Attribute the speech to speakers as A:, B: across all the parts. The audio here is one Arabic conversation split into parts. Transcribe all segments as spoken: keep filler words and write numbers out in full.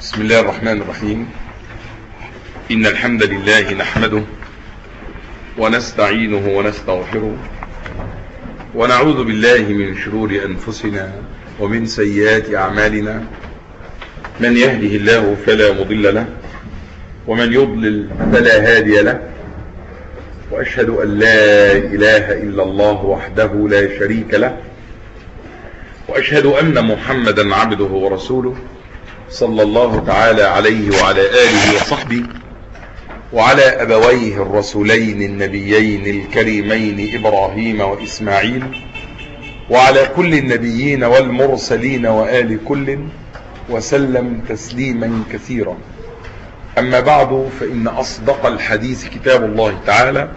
A: بسم الله الرحمن الرحيم. إن الحمد لله نحمده ونستعينه ونستغفره ونعوذ بالله من شرور أنفسنا ومن سيئات أعمالنا. من يهده الله فلا مضل له ومن يضلل فلا هادي له، وأشهد أن لا إله إلا الله وحده لا شريك له، وأشهد أن محمدا عبده ورسوله صلى الله تعالى عليه وعلى آله وصحبه وعلى أبويه الرسولين النبيين الكريمين إبراهيم وإسماعيل وعلى كل النبيين والمرسلين وآل كل وسلم تسليما كثيرا. أما بعد، فإن أصدق الحديث كتاب الله تعالى،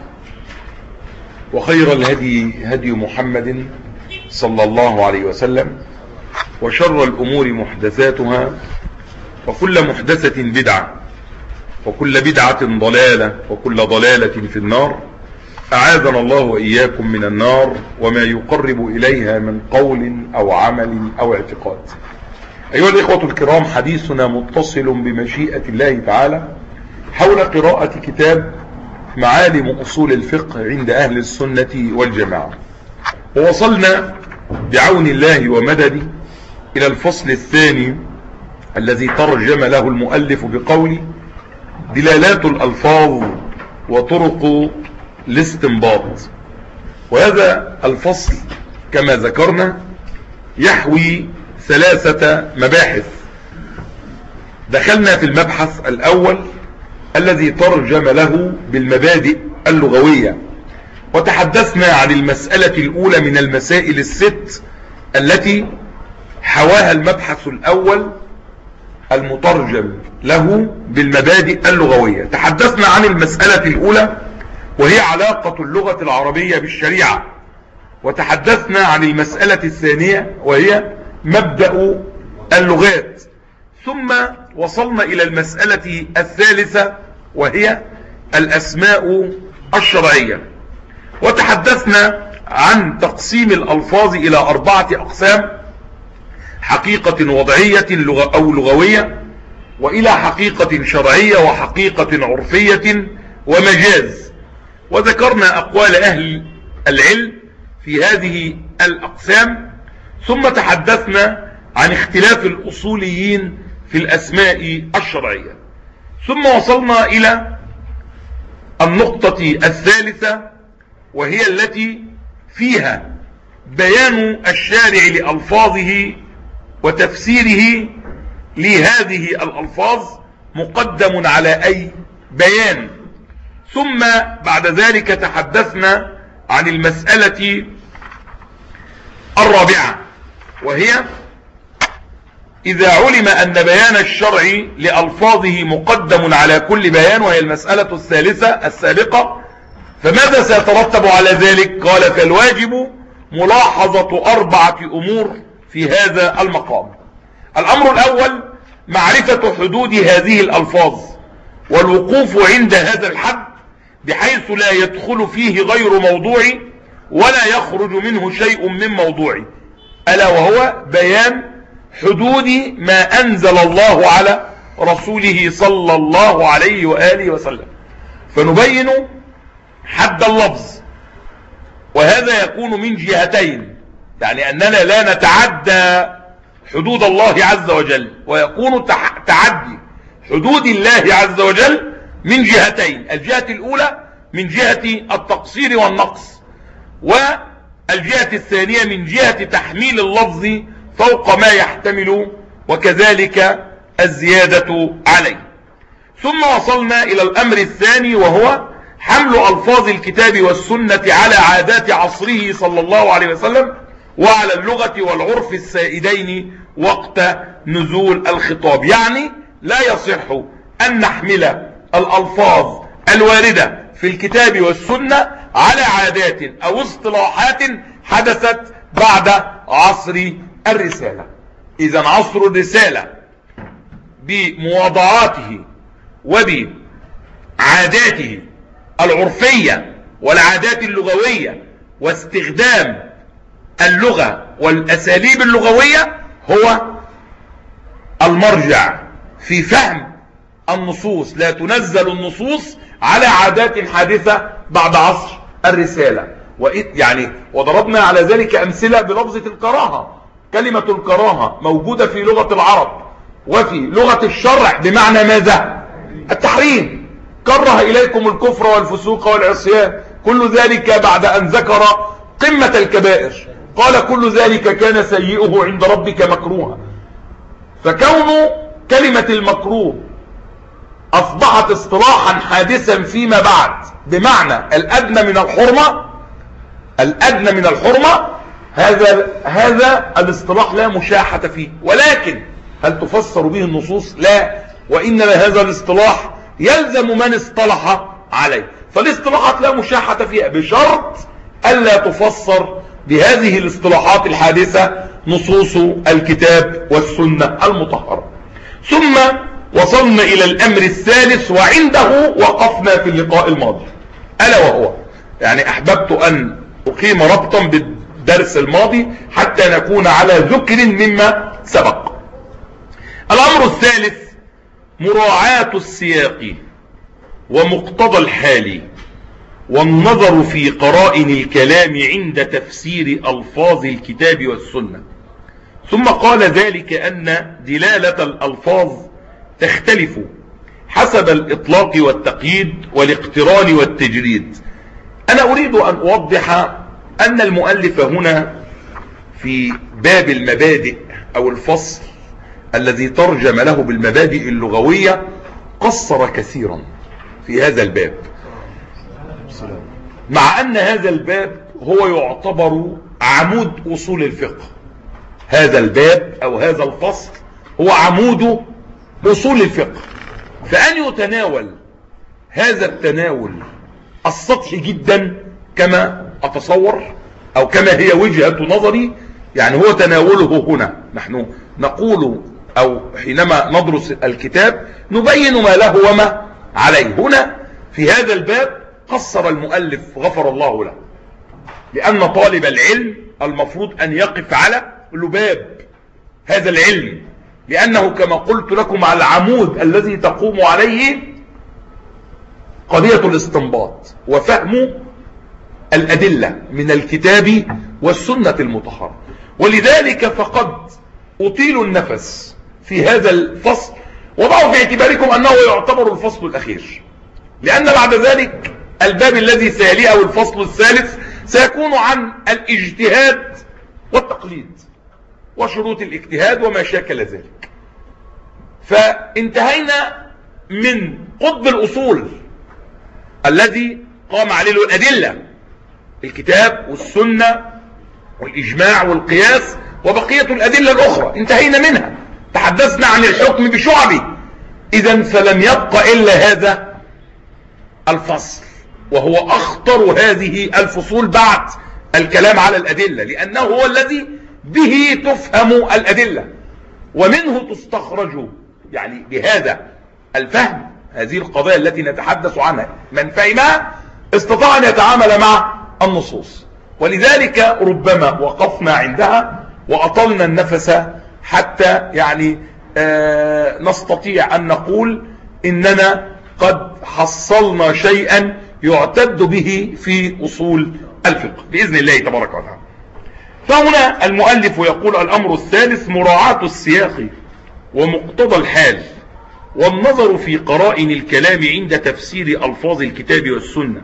A: وخير الهدي هدي محمد صلى الله عليه وسلم، وشر الأمور محدثاتها، وكل محدثة بدعة، وكل بدعة ضلالة، وكل ضلالة في النار. أعاذنا الله وإياكم من النار وما يقرب إليها من قول أو عمل أو اعتقاد. أيها الإخوة الكرام، حديثنا متصل بمشيئة الله تعالى حول قراءة كتاب معالم أصول الفقه عند أهل السنة والجماعة، ووصلنا بعون الله ومدده إلى الفصل الثاني الذي ترجم له المؤلف بقوله: دلالات الألفاظ وطرق الاستنباط. وهذا الفصل كما ذكرنا يحوي ثلاثة مباحث. دخلنا في المبحث الأول الذي ترجم له بالمبادئ اللغوية، وتحدثنا عن المسألة الأولى من المسائل الست التي حواها المبحث الأول المترجم له بالمبادئ اللغوية. تحدثنا عن المسألة الأولى وهي علاقة اللغة العربية بالشريعة، وتحدثنا عن المسألة الثانية وهي مبدأ اللغات، ثم وصلنا إلى المسألة الثالثة وهي الأسماء الشرعية، وتحدثنا عن تقسيم الألفاظ إلى أربعة أقسام: حقيقة وضعية أو لغوية، وإلى حقيقة شرعية، وحقيقة عرفية، ومجاز. وذكرنا أقوال أهل العلم في هذه الأقسام، ثم تحدثنا عن اختلاف الأصوليين في الأسماء الشرعية، ثم وصلنا إلى النقطة الثالثة وهي التي فيها بيان الشارع لألفاظه وتفسيره لهذه الألفاظ مقدم على أي بيان. ثم بعد ذلك تحدثنا عن المسألة الرابعة وهي إذا علم أن بيان الشرع لألفاظه مقدم على كل بيان، وهي المسألة الثالثة السابقة، فماذا سيترتب على ذلك؟ قال: فالواجب ملاحظة أربعة أمور في هذا المقام. الأمر الأول معرفة حدود هذه الألفاظ والوقوف عند هذا الحد بحيث لا يدخل فيه غير موضوعي ولا يخرج منه شيء من موضوعي، ألا وهو بيان حدود ما أنزل الله على رسوله صلى الله عليه وآله وسلم. فنبين حد اللفظ، وهذا يكون من جهتين، يعني أننا لا نتعدى حدود الله عز وجل، ويكون تعدي حدود الله عز وجل من جهتين: الجهة الأولى من جهة التقصير والنقص، والجهة الثانية من جهة تحميل اللفظ فوق ما يحتمل، وكذلك الزيادة عليه. ثم وصلنا إلى الأمر الثاني وهو حمل ألفاظ الكتاب والسنة على عادات عصره صلى الله عليه وسلم وعلى اللغة والعرف السائدين وقت نزول الخطاب. يعني لا يصح أن نحمل الألفاظ الواردة في الكتاب والسنة على عادات أو اصطلاحات حدثت بعد عصر الرسالة. إذن عصر الرسالة بمواضعاته وبعاداته العرفية والعادات اللغوية واستخدام اللغة والأساليب اللغوية هو المرجع في فهم النصوص. لا تنزل النصوص على عادات حادثة بعد عصر الرسالة. يعني وضربنا على ذلك أمثلة بلفظة الكراهة. كلمة الكراهة موجودة في لغة العرب وفي لغة الشرع بمعنى ماذا؟ التحريم. كره إليكم الكفر والفسوق والعصيان، كل ذلك بعد أن ذكر قمة الكبائر قال كل ذلك كان سيئه عند ربك مكروها. فكون كلمة المكروه أصبحت اصطلاحا حادثا فيما بعد بمعنى الأدنى من الحرمة، الأدنى من الحرمة، هذا هذا الاصطلاح لا مشاحة فيه. ولكن هل تفسر به النصوص؟ لا، وإنما هذا الاصطلاح يلزم من اصطلح عليه. فالاصطلاحات لا مشاحة فيها بشرط ألا تفسر بهذه الاصطلاحات الحادثة نصوص الكتاب والسنة المطهرة. ثم وصلنا إلى الأمر الثالث وعنده وقفنا في اللقاء الماضي، ألا وهو يعني أحببت أن أقيم ربطا بالدرس الماضي حتى نكون على ذكر مما سبق. الأمر الثالث مراعاة السياق ومقتضى الحال والنظر في قرائن الكلام عند تفسير ألفاظ الكتاب والسنة. ثم قال ذلك أن دلالة الألفاظ تختلف حسب الإطلاق والتقييد والاقتران والتجريد. أنا أريد أن أوضح أن المؤلف هنا في باب المبادئ أو الفصل الذي ترجم له بالمبادئ اللغوية قصر كثيرا في هذا الباب، مع أن هذا الباب هو يعتبر عمود أصول الفقه. هذا الباب أو هذا الفصل هو عمود أصول الفقه، فأن يتناول هذا التناول السطحي جدا كما أتصور أو كما هي وجهة نظري، يعني هو تناوله هنا نحن نقول أو حينما ندرس الكتاب نبين ما له وما عليه. هنا في هذا الباب قصر المؤلف غفر الله له، لأن طالب العلم المفروض أن يقف على لباب هذا العلم، لأنه كما قلت لكم على العمود الذي تقوم عليه قضية الاستنباط وفهم الأدلة من الكتاب والسنة المطهرة. ولذلك فقد أطيل النفس في هذا الفصل، وضعوا في اعتباركم أنه يعتبر الفصل الأخير، لأن بعد ذلك الباب الذي سيليه أو الفصل الثالث سيكون عن الاجتهاد والتقليد وشروط الاجتهاد وما شاكل ذلك. فانتهينا من قطب الأصول الذي قام عليه الأدلة، الكتاب والسنة والإجماع والقياس وبقية الأدلة الأخرى انتهينا منها، تحدثنا عن الحكم بشعبه. إذن فلم يبقى إلا هذا الفصل، وهو أخطر هذه الفصول بعد الكلام على الأدلة، لأنه هو الذي به تفهم الأدلة ومنه تستخرج، يعني بهذا الفهم هذه القضايا التي نتحدث عنها من فهمها استطاع أن يتعامل مع النصوص. ولذلك ربما وقفنا عندها وأطلنا النفس حتى يعني آه نستطيع أن نقول إننا قد حصلنا شيئا يعتد به في أصول الفقه بإذن الله تبارك وتعالى. فهنا المؤلف يقول الأمر الثالث مراعاة السياق ومقتضى الحال والنظر في قرائن الكلام عند تفسير ألفاظ الكتاب والسنة.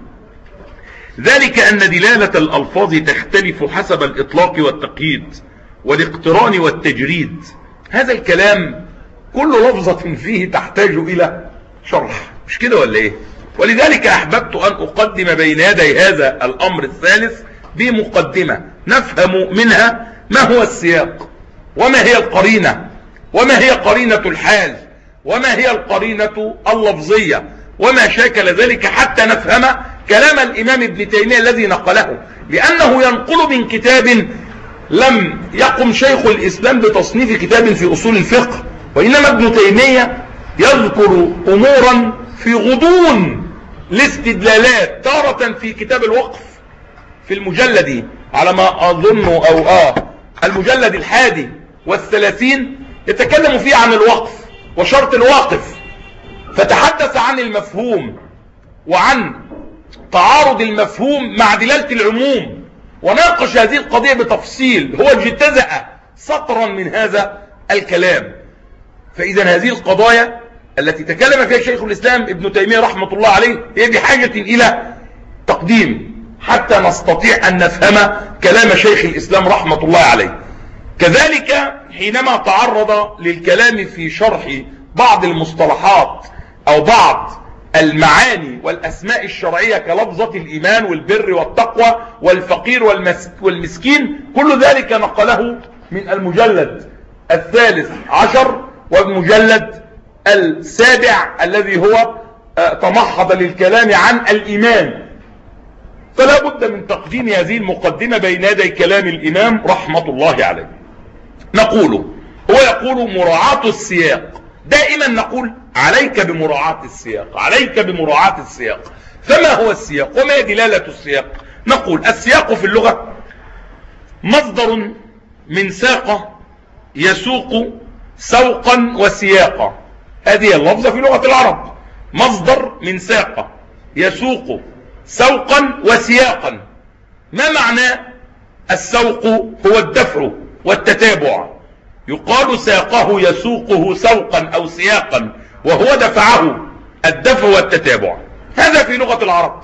A: ذلك أن دلالة الألفاظ تختلف حسب الإطلاق والتقييد والاقتران والتجريد. هذا الكلام كل لفظة فيه تحتاج إلى شرح، مش كده ولا إيه؟ ولذلك أحببت أن أقدم بين يدي هذا الأمر الثالث بمقدمة نفهم منها ما هو السياق وما هي القرينة وما هي قرينة الحال وما هي القرينة اللفظية وما شاكل ذلك، حتى نفهم كلام الإمام ابن تيمية الذي نقله، لأنه ينقل من كتاب لم يقم شيخ الإسلام بتصنيف كتاب في أصول الفقه، وإنما ابن تيمية يذكر أمورا في غضون الاستدلالات، تارة في كتاب الوقف في المجلد على ما أظن أو آه المجلد الحادي والثلاثين يتكلم فيه عن الوقف وشرط الواقف، فتحدث عن المفهوم وعن تعارض المفهوم مع دلالة العموم، وناقش هذه القضية بتفصيل، هو اجتزأ سطرا من هذا الكلام. فإذا هذه القضايا التي تكلم فيها شيخ الإسلام ابن تيمية رحمة الله عليه هي بحاجة إلى تقديم حتى نستطيع أن نفهم كلام شيخ الإسلام رحمة الله عليه. كذلك حينما تعرض للكلام في شرح بعض المصطلحات أو بعض المعاني والأسماء الشرعية كلفظة الإيمان والبر والتقوى والفقير والمسكين، كل ذلك نقله من المجلد الثالث عشر والمجلد السابع الذي هو تمحض للكلام عن الإيمان. فلا بد من تقديم هذه المقدمة بين يدي كلام الإمام رحمة الله عليه. نقول هو يقول مراعاة السياق، دائما نقول عليك بمراعاة السياق، عليك بمراعاة السياق. فما هو السياق وما دلالة السياق؟ نقول السياق في اللغة مصدر من ساق يسوق سوقا وسياقا، هذه اللفظة في لغة العرب، مصدر من ساق يسوق سوقا وسياقا. ما معنى السوق؟ هو الدفع والتتابع، يقال ساقه يسوقه سوقا أو سياقا، وهو دفعه، الدفع والتتابع، هذا في لغة العرب.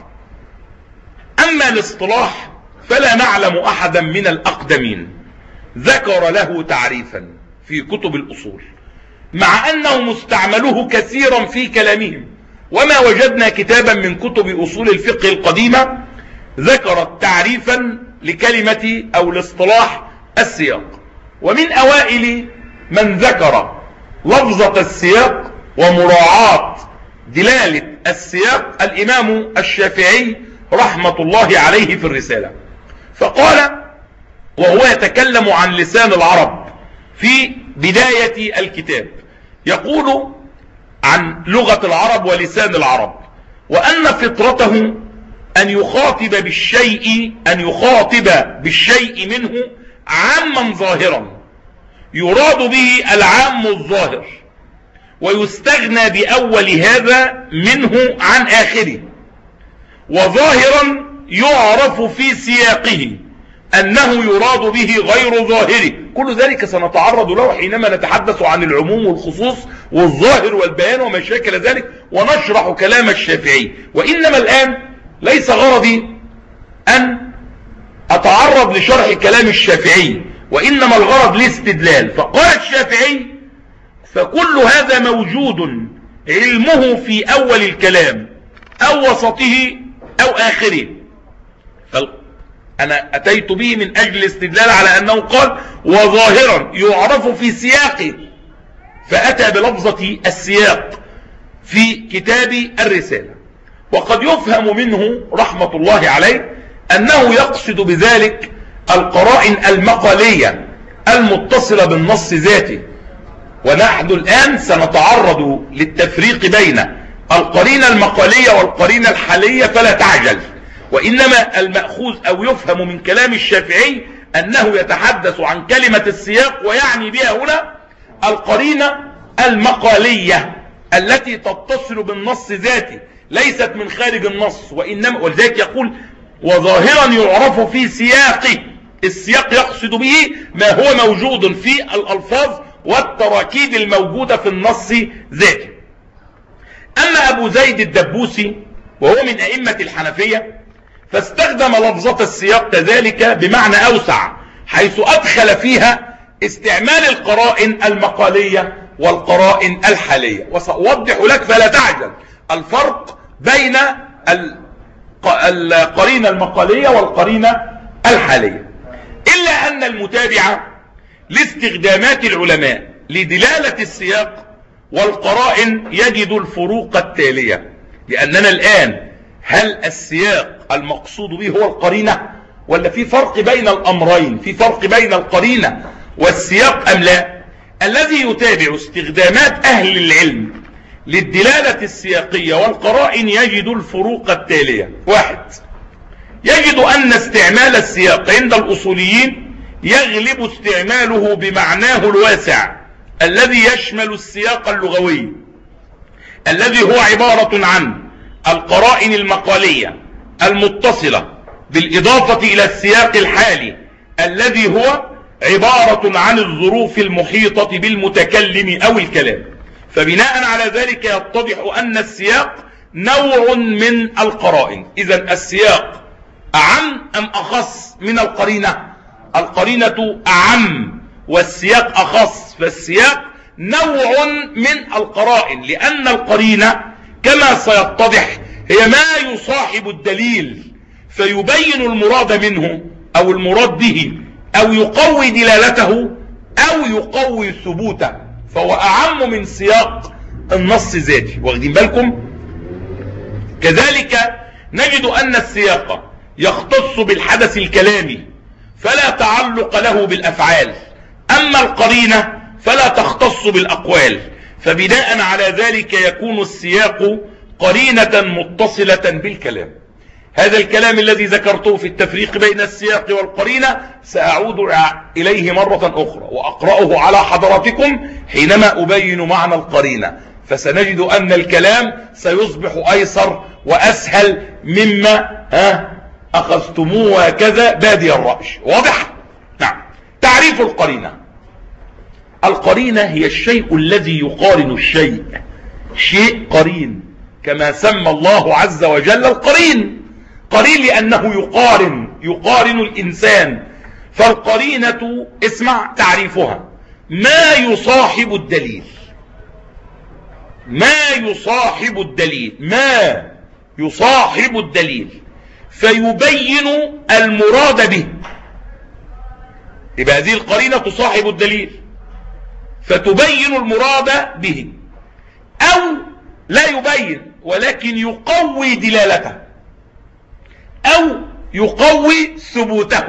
A: أما الاصطلاح فلا نعلم أحدا من الأقدمين ذكر له تعريفا في كتب الأصول، مع أنه مستعمله كثيرا في كلامهم، وما وجدنا كتابا من كتب أصول الفقه القديمة ذكرت تعريفا لكلمة أو الاصطلاح السياق. ومن أوائل من ذكر لفظة السياق ومراعاة دلالة السياق الإمام الشافعي رحمة الله عليه في الرسالة، فقال وهو يتكلم عن لسان العرب في بداية الكتاب، يقول عن لغة العرب ولسان العرب، وأن فطرته أن يخاطب بالشيء أن يخاطب بالشيء منه عاما ظاهرا يراد به العام الظاهر، ويستغنى بأول هذا منه عن آخره، وظاهرا يعرف في سياقه أنه يراد به غير ظاهره. كل ذلك سنتعرض له حينما نتحدث عن العموم والخصوص والظاهر والبيان وما شاكل ذلك، ونشرح كلام الشافعي. وإنما الآن ليس غرضي أن أتعرض لشرح كلام الشافعي، وإنما الغرض الاستدلال. فقال الشافعي فكل هذا موجود علمه في أول الكلام أو وسطه أو آخره. أنا أتيت به من أجل الاستدلال على أنه قال وظاهرا يعرف في سياقه، فأتى بلفظة السياق في كتاب الرسالة. وقد يفهم منه رحمة الله عليه أنه يقصد بذلك القرائن المقالية المتصلة بالنص ذاته، ونحن الآن سنتعرض للتفريق بين القرينة المقالية والقرينة الحالية، فلا تعجل. وإنما المأخوذ أو يفهم من كلام الشافعي أنه يتحدث عن كلمة السياق، ويعني بها هنا القرينة المقالية التي تتصل بالنص ذاته، ليست من خارج النص. وإنما ولذلك يقول وظاهرا يعرف في سياقه، السياق يقصد به ما هو موجود في الألفاظ والتراكيب الموجودة في النص ذاته. أما أبو زيد الدبوسي وهو من أئمة الحنفية فاستخدم لفظة السياق كذلك بمعنى أوسع، حيث أدخل فيها استعمال القرائن المقالية والقرائن الحالية. وسأوضح لك فلا تعجل الفرق بين القرينة المقالية والقرينة الحالية، إلا أن المتابع لاستخدامات العلماء لدلالة السياق والقرائن يجد الفروق التالية. لأننا الآن هل السياق المقصود به هو القرينة، ولا في فرق بين الأمرين، في فرق بين القرينة والسياق أم لا؟ الذي يتابع استخدامات أهل العلم للدلالة السياقية والقرائن يجد الفروق التالية. واحد، يجد أن استعمال السياق عند الأصوليين يغلب استعماله بمعناه الواسع الذي يشمل السياق اللغوي الذي هو عبارة عن القرائن المقالية المتصلة بالإضافة إلى السياق الحالي الذي هو عبارة عن الظروف المحيطة بالمتكلم أو الكلام. فبناء على ذلك يتضح أن السياق نوع من القرائن. إذن السياق أعم أم أخص من القرينة؟ القرينة أعم والسياق أخص، فالسياق نوع من القرائن، لأن القرينة كما سيتضح هي ما يصاحب الدليل فيبين المراد منه أو المراد به أو يقوي دلالته أو يقوي ثبوته، فهو أعم من سياق النص ذاته. واخدين بالكم؟ كذلك نجد أن السياق يختص بالحدث الكلامي فلا تعلق له بالأفعال، أما القرينة فلا تختص بالأقوال، فبناء على ذلك يكون السياق قرينة متصلة بالكلام. هذا الكلام الذي ذكرته في التفريق بين السياق والقرينة سأعود إليه مرة أخرى وأقرأه على حضراتكم حينما أبين معنى القرينة، فسنجد أن الكلام سيصبح أيسر وأسهل مما ها أخذتموه هكذا بادي الرأي. واضح؟ نعم. تعريف القرينة: القرينة هي الشيء الذي يقارن الشيء، شيء قرين كما سمى الله عز وجل القرين قرين لأنه يقارن يقارن الإنسان. فالقرينة اسمع تعريفها: ما يصاحب الدليل، ما يصاحب الدليل ما يصاحب الدليل فيبين المراد به. يبقى هذه القرينة تصاحب الدليل فتبين المراد به، أو لا يبين ولكن يقوي دلالته أو يقوي ثبوته.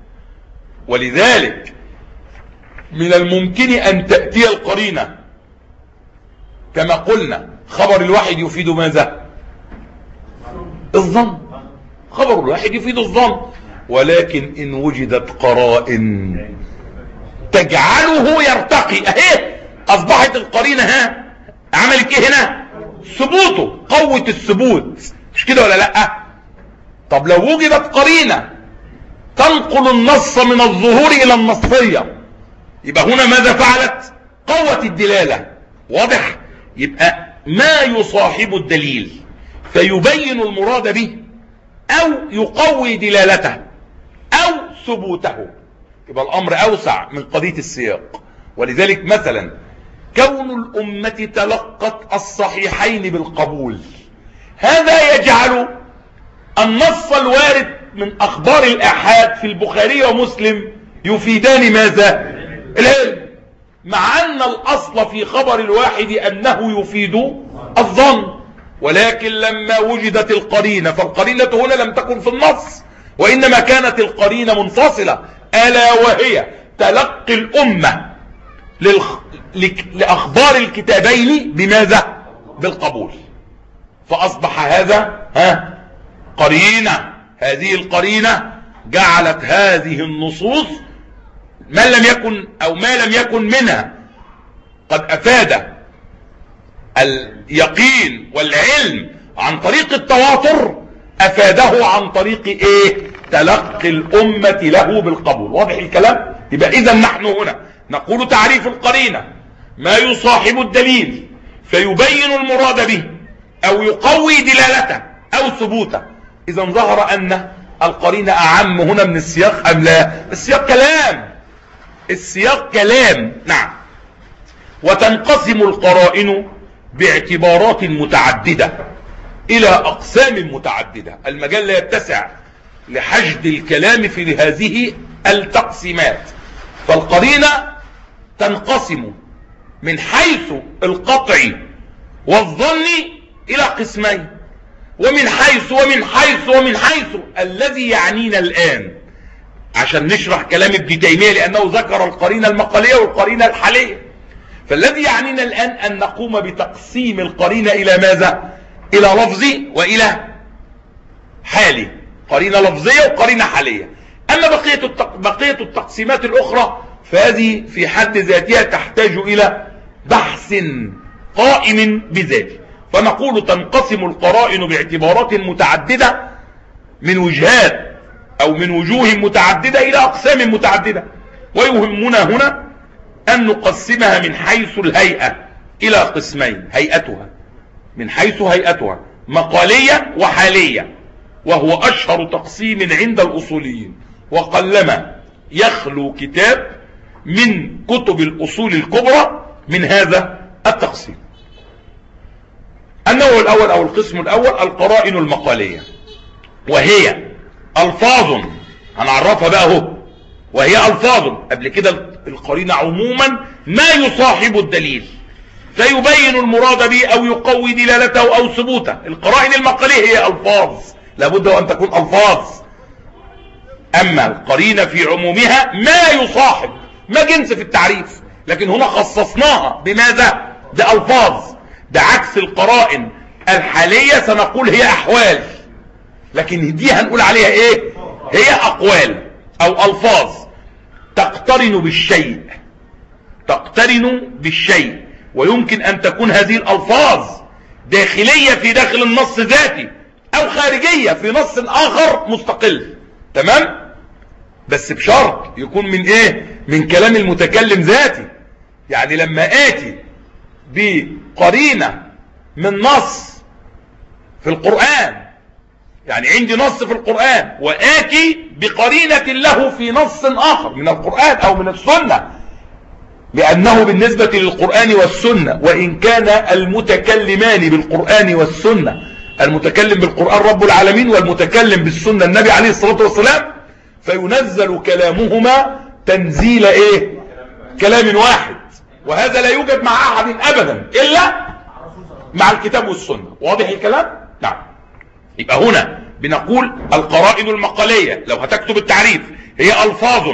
A: ولذلك من الممكن أن تأتي القرينة كما قلنا خبر الواحد يفيد ماذا؟ الظن. خبر الواحد يفيد الظن، ولكن إن وجدت قرائن تجعله يرتقي، اهي أصبحت القرينة ها عملت ايه هنا؟ ثبوته، قوة الثبوت، مش كده ولا لأ؟ طب لو وجدت قرينة تنقل النص من الظهور إلى النصية، يبقى هنا ماذا فعلت؟ قوة الدلالة. واضح؟ يبقى ما يصاحب الدليل فيبين المراد به أو يقوي دلالته أو ثبوته، يبقى الأمر أوسع من قضية السياق. ولذلك مثلا كون الأمة تلقت الصحيحين بالقبول، هذا يجعل النص الوارد من أخبار الآحاد في البخاري ومسلم يفيدان ماذا؟ العلم، مع أن الأصل في خبر الواحد أنه يفيد الظن، ولكن لما وجدت القرينة، فالقرينة هنا لم تكن في النص وإنما كانت القرينة منفصلة، ألا وهي تلقي الأمة للخ... لأخبار الكتابين بماذا؟ بالقبول، فأصبح هذا ها قرينة. هذه القرينة جعلت هذه النصوص ما لم يكن أو ما لم يكن منها قد أفاد اليقين والعلم عن طريق التواتر، أفاده عن طريق إيه؟ تلقي الأمة له بالقبول. واضح الكلام؟ يبقى إذا نحن هنا نقول تعريف القرينة: ما يصاحب الدليل فيبين المراد به أو يقوي دلالته أو ثبوته. إذا ظهر أن القرينة أعم هنا من السياق أم لا؟ السياق كلام، السياق كلام. نعم. وتنقسم القرائن باعتبارات متعددة إلى أقسام متعددة، المجال لا يتسع لحشد الكلام في هذه التقسيمات. فالقرينة تنقسم من حيث القطع والظن إلى قسمين، ومن حيث ومن حيث ومن حيث الذي يعنينا الآن عشان نشرح كلام ابن تيمية، لأنه ذكر القرينة المقالية والقرينة الحالية. فالذي يعنينا الآن أن نقوم بتقسيم القرينة إلى ماذا؟ إلى لفظي وإلى حالي، قرينة لفظية وقرينة حالية. أما بقية التق... بقية التقسيمات الأخرى فهذه في حد ذاتها تحتاج إلى بحث قائم بذاته. فنقول تنقسم القرائن باعتبارات متعددة من وجهات أو من وجوه متعددة إلى أقسام متعددة، ويهمنا هنا أن نقسمها من حيث الهيئة إلى قسمين: هيئتها من حيث هيئتها مقالية وحالية، وهو أشهر تقسيم عند الأصوليين، وقلما يخلو كتاب من كتب الأصول الكبرى من هذا التقسيم. النوع الأول أو القسم الأول القرائن المقالية، وهي ألفاظ هنعرفها بقى اهو، وهي ألفاظ. قبل كده القرينة عموما ما يصاحب الدليل فيبين المراد به أو يقوي دلالته أو ثبوته. القرائن المقالية هي ألفاظ، لابد أن تكون ألفاظ. أما القرينة في عمومها ما يصاحب، ما جنس في التعريف، لكن هنا خصصناها بماذا؟ ده ألفاظ. ده عكس القرائن الحالية سنقول هي أحوال، لكن دي هنقول عليها إيه؟ هي أقوال أو ألفاظ تقترن بالشيء، تقترن بالشيء. ويمكن أن تكون هذه الألفاظ داخلية في داخل النص ذاتي أو خارجية في نص آخر مستقل، تمام؟ بس بشرط يكون من إيه؟ من كلام المتكلم ذاتي. يعني لما آتي بقرينة من نص في القرآن، يعني عندي نص في القرآن وآتي بقرينة له في نص آخر من القرآن أو من السنة، لأنه بالنسبة للقرآن والسنة وإن كان المتكلمان بالقرآن والسنة، المتكلم بالقرآن رب العالمين والمتكلم بالسنة النبي عليه الصلاة والسلام، فينزل كلامهما تنزيل إيه؟ كلام واحد. وهذا لا يوجد مع أحد أبدا إلا مع الكتاب والسنة. واضح الكلام؟ نعم. يبقى هنا بنقول القرائن المقالية لو هتكتب التعريف هي ألفاظ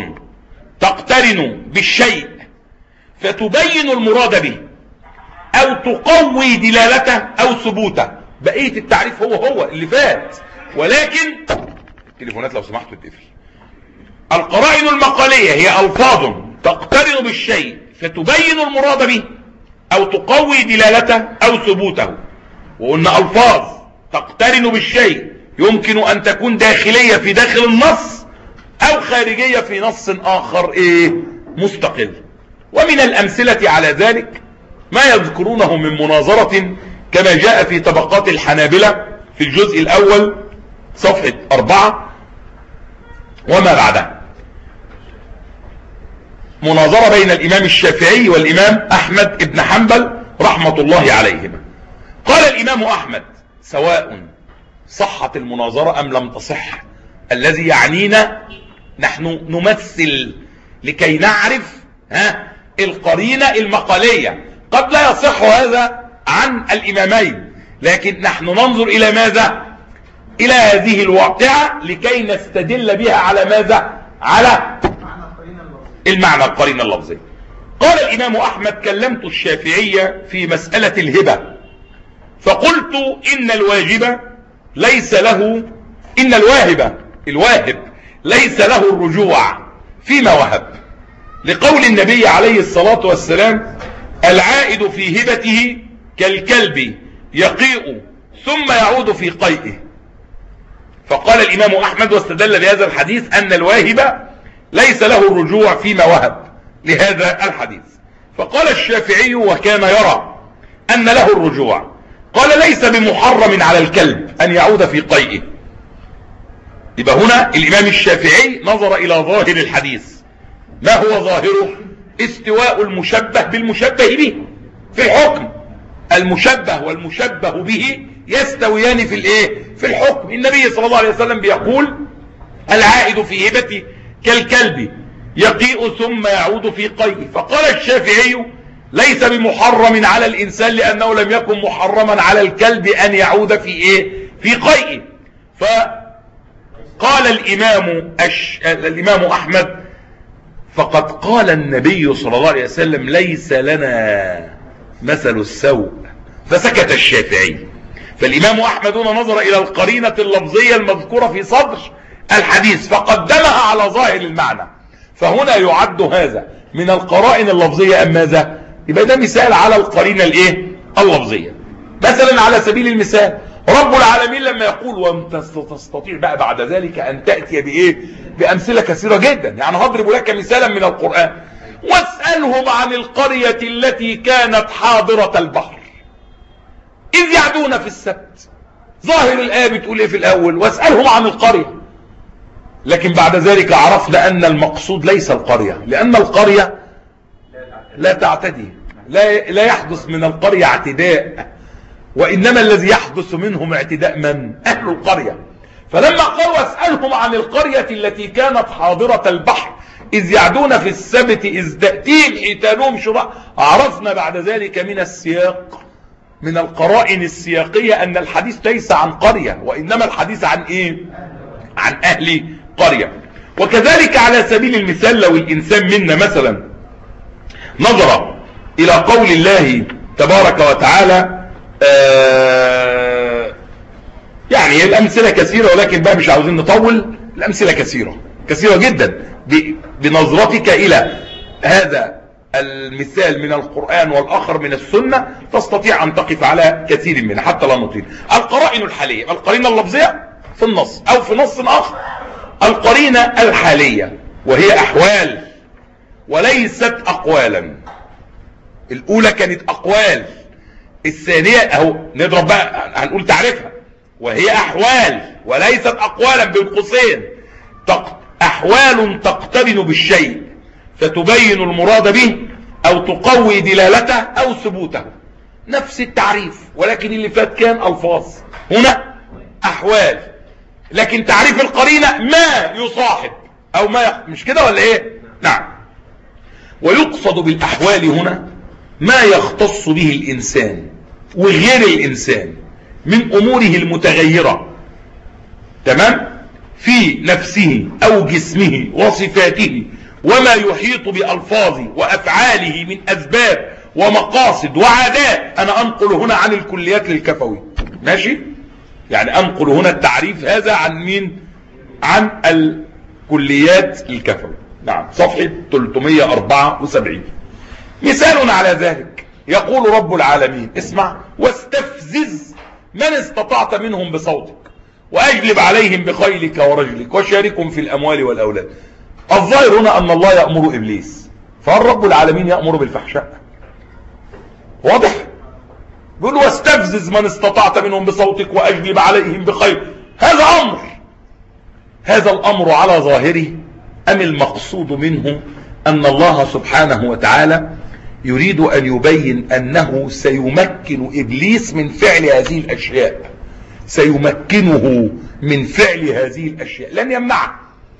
A: تقترن بالشيء فتبين المراد به أو تقوي دلالته أو ثبوته. بقية التعريف هو هو اللي فات، ولكن التليفونات لو سمحتوا تقفل. القرائن المقالية هي ألفاظ تقترن بالشيء فتبين المراد به أو تقوي دلالته أو ثبوته. وقلنا ألفاظ تقترن بالشيء يمكن أن تكون داخلية في داخل النص أو خارجية في نص آخر إيه؟ مستقل. ومن الأمثلة على ذلك ما يذكرونه من مناظرة كما جاء في طبقات الحنابلة في الجزء الأول صفحة أربعة وما بعدها. مناظرة بين الإمام الشافعي والإمام أحمد بن حنبل رحمة الله عليهما. قال الإمام أحمد: سواء صحت المناظرة أم لم تصح، الذي يعنينا نحن نمثل لكي نعرف ها القرينة المقالية. قد لا يصح هذا عن الإمامين، لكن نحن ننظر إلى ماذا؟ إلى هذه الواقعة لكي نستدل بها على ماذا؟ على المعنى القرينة اللفظية. قال الإمام أحمد: كلمت الشافعية في مسألة الهبة فقلت إن الواجب ليس له إن الواهب الواهب ليس له الرجوع فيما وهب، لقول النبي عليه الصلاة والسلام: العائد في هبته كالكلب يقيء ثم يعود في قيئه. فقال الإمام أحمد واستدل بهذا الحديث أن الواهب ليس له الرجوع فيما وهب لهذا الحديث. فقال الشافعي وكان يرى أن له الرجوع، قال: ليس بمحرم على الكلب أن يعود في قيئه. يبقى هنا الإمام الشافعي نظر إلى ظاهر الحديث. ما هو ظاهره؟ استواء المشبه بالمشبه به في الحكم. المشبه والمشبه به يستويان في الايه؟ في الحكم. النبي صلى الله عليه وسلم بيقول: العائد في هبته كالكلب يقيء ثم يعود في قيء. فقال الشافعي: ليس بمحرم على الإنسان لأنه لم يكن محرما على الكلب أن يعود في ايه؟ في قيء. فقال الإمام أش... الإمام أحمد: فقد قال النبي صلى الله عليه وسلم: ليس لنا مثل السوء. فسكت الشافعي. فالإمام أحمد هنا نظر إلى القرينة اللفظية المذكورة في صدر الحديث فقدمها على ظاهر المعنى. فهنا يعد هذا من القرائن اللفظية أم ماذا؟ يبقى ده مثال على القرينة الايه اللفظية. مثلا على سبيل المثال رب العالمين لما يقول وانت تستطيع بقى بعد ذلك ان تأتي بايه بامثلة كثيرة جدا. يعني هضرب لك مثالا من القرآن، واسألهم عن القرية التي كانت حاضرة البحر اذ يعدون في السبت. ظاهر الآية بتقول ايه في الاول؟ واسألهم عن القرية، لكن بعد ذلك عرفنا ان المقصود ليس القرية، لان القرية لا تعتدي، لا, لا يحدث من القرية اعتداء، وانما الذي يحدث منهم اعتداء من؟ اهل القرية. فلما قال واسألهم عن القرية التي كانت حاضرة البحر اذ يعدون في السبت اذ تأتيهم حيتانهم شرعا، عرفنا بعد ذلك من السياق، من القرائن السياقية ان الحديث ليس عن قرية، وانما الحديث عن ايه؟ عن اهل قرية. وكذلك على سبيل المثال لو الانسان منا مثلا نظر الى قول الله تبارك وتعالى، آه يعني الامثلة كثيرة ولكن بقى مش عاوزين نطول، الامثلة كثيرة كثيرة جدا. بنظرتك الى هذا المثال من القرآن والاخر من السنة تستطيع ان تقف على كثير منها حتى لا نطيل. القرائن الحالية، القرينة اللفظية في النص او في نص اخر، القرينة الحالية وهي احوال وليست اقوالا. الاولى كانت اقوال، الثانية اهو نضرب بقى هنقول تعرفها، وهي احوال وليست اقوالا بين قوسين. احوال تقترن بالشيء فتبين المراد به او تقوي دلالته او ثبوته، نفس التعريف ولكن اللي فات كان الفاظ، هنا احوال. لكن تعريف القرينة ما يصاحب او ما يخ... مش كده ولا ايه؟ نعم. ويقصد بالاحوال هنا ما يختص به الانسان وغير الانسان من اموره المتغيرة، تمام، في نفسه او جسمه وصفاته، وما يحيط بألفاظه وافعاله من اسباب ومقاصد وعادات. انا انقل هنا عن الكليات للكفوي، ماشي؟ يعني انقل هنا التعريف هذا عن مين؟ عن الكليات الكفوي. نعم، صفحة ثلاثمائة وأربعة وسبعين. مثال على ذلك يقول رب العالمين، اسمع، واستفزز من استطعت منهم بصوتك واجلب عليهم بخيلك ورجلك وشاركهم في الاموال والاولاد. الظاهر هنا ان الله يأمر ابليس، فهل رب العالمين يأمر بالفحشاء؟ واضح؟ يقول واستفزز من استطعت منهم بصوتك واجلب عليهم بخيل. هذا امر، هذا الامر على ظاهره ام المقصود منه ان الله سبحانه وتعالى يريد ان يبين انه سيمكن ابليس من فعل هذه الاشياء، سيمكنه من فعل هذه الاشياء، لن يمنعه.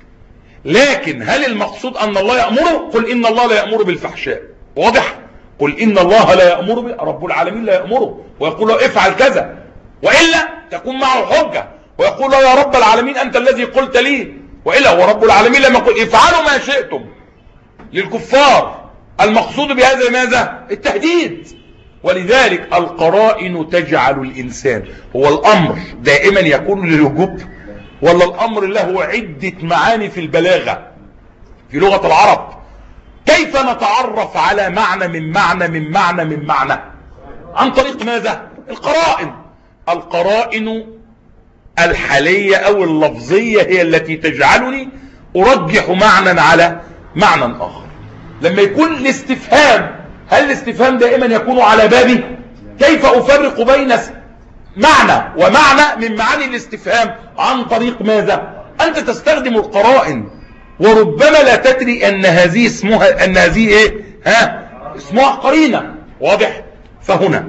A: لكن هل المقصود ان الله يأمره؟ قل ان الله لا يأمر بالفحشاء، واضح؟ قل ان الله لا يأمر ب... رب العالمين لا يأمره ويقول له افعل كذا، وإلا تكون معه حجة ويقول له يا رب العالمين انت الذي قلت لي، وإلا هو رب العالمين لما يقول افعلوا ما شئتم للكفار، المقصود بهذا ماذا؟ التهديد. ولذلك القرائن تجعل الانسان، هو الامر دائما يكون للوجوب ولا الامر له عدة معاني في البلاغة في لغة العرب؟ كيف نتعرف على معنى من معنى من معنى من معنى؟ عن طريق ماذا؟ القرائن. القرائن الحالية او اللفظية هي التي تجعلني ارجح معنى على معنى اخر. لما يكون الاستفهام، هل الاستفهام دائما يكون على بابي؟ كيف افرق بين معنى ومعنى من معاني الاستفهام؟ عن طريق ماذا؟ انت تستخدم القرائن، وربما لا تدري ان هذه اسمها ان هذه ايه؟ ها؟ اسمها قرينة، واضح؟ فهنا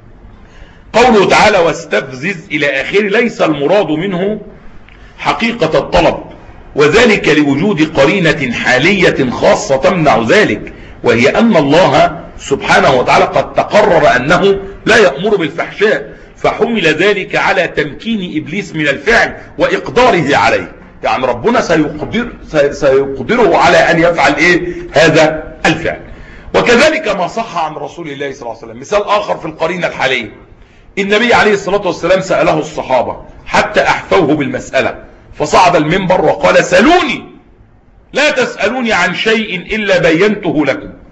A: قوله تعالى واستفزز الى اخره ليس المراد منه حقيقة الطلب، وذلك لوجود قرينة حالية خاصة تمنع ذلك، وهي ان الله سبحانه وتعالى قد تقرر انه لا يأمر بالفحشاء، فحمل ذلك على تمكين ابليس من الفعل واقداره عليه. يعني ربنا سيقدر سيقدره على ان يفعل ايه؟ هذا الفعل. وكذلك ما صح عن رسول الله صلى الله عليه وسلم. مثال اخر في القرينة الحالية، النبي عليه الصلاة والسلام سأله الصحابة حتى احفوه بالمسألة، فصعد المنبر وقال سألوني لا تسألوني عن شيء الا بينته لكم،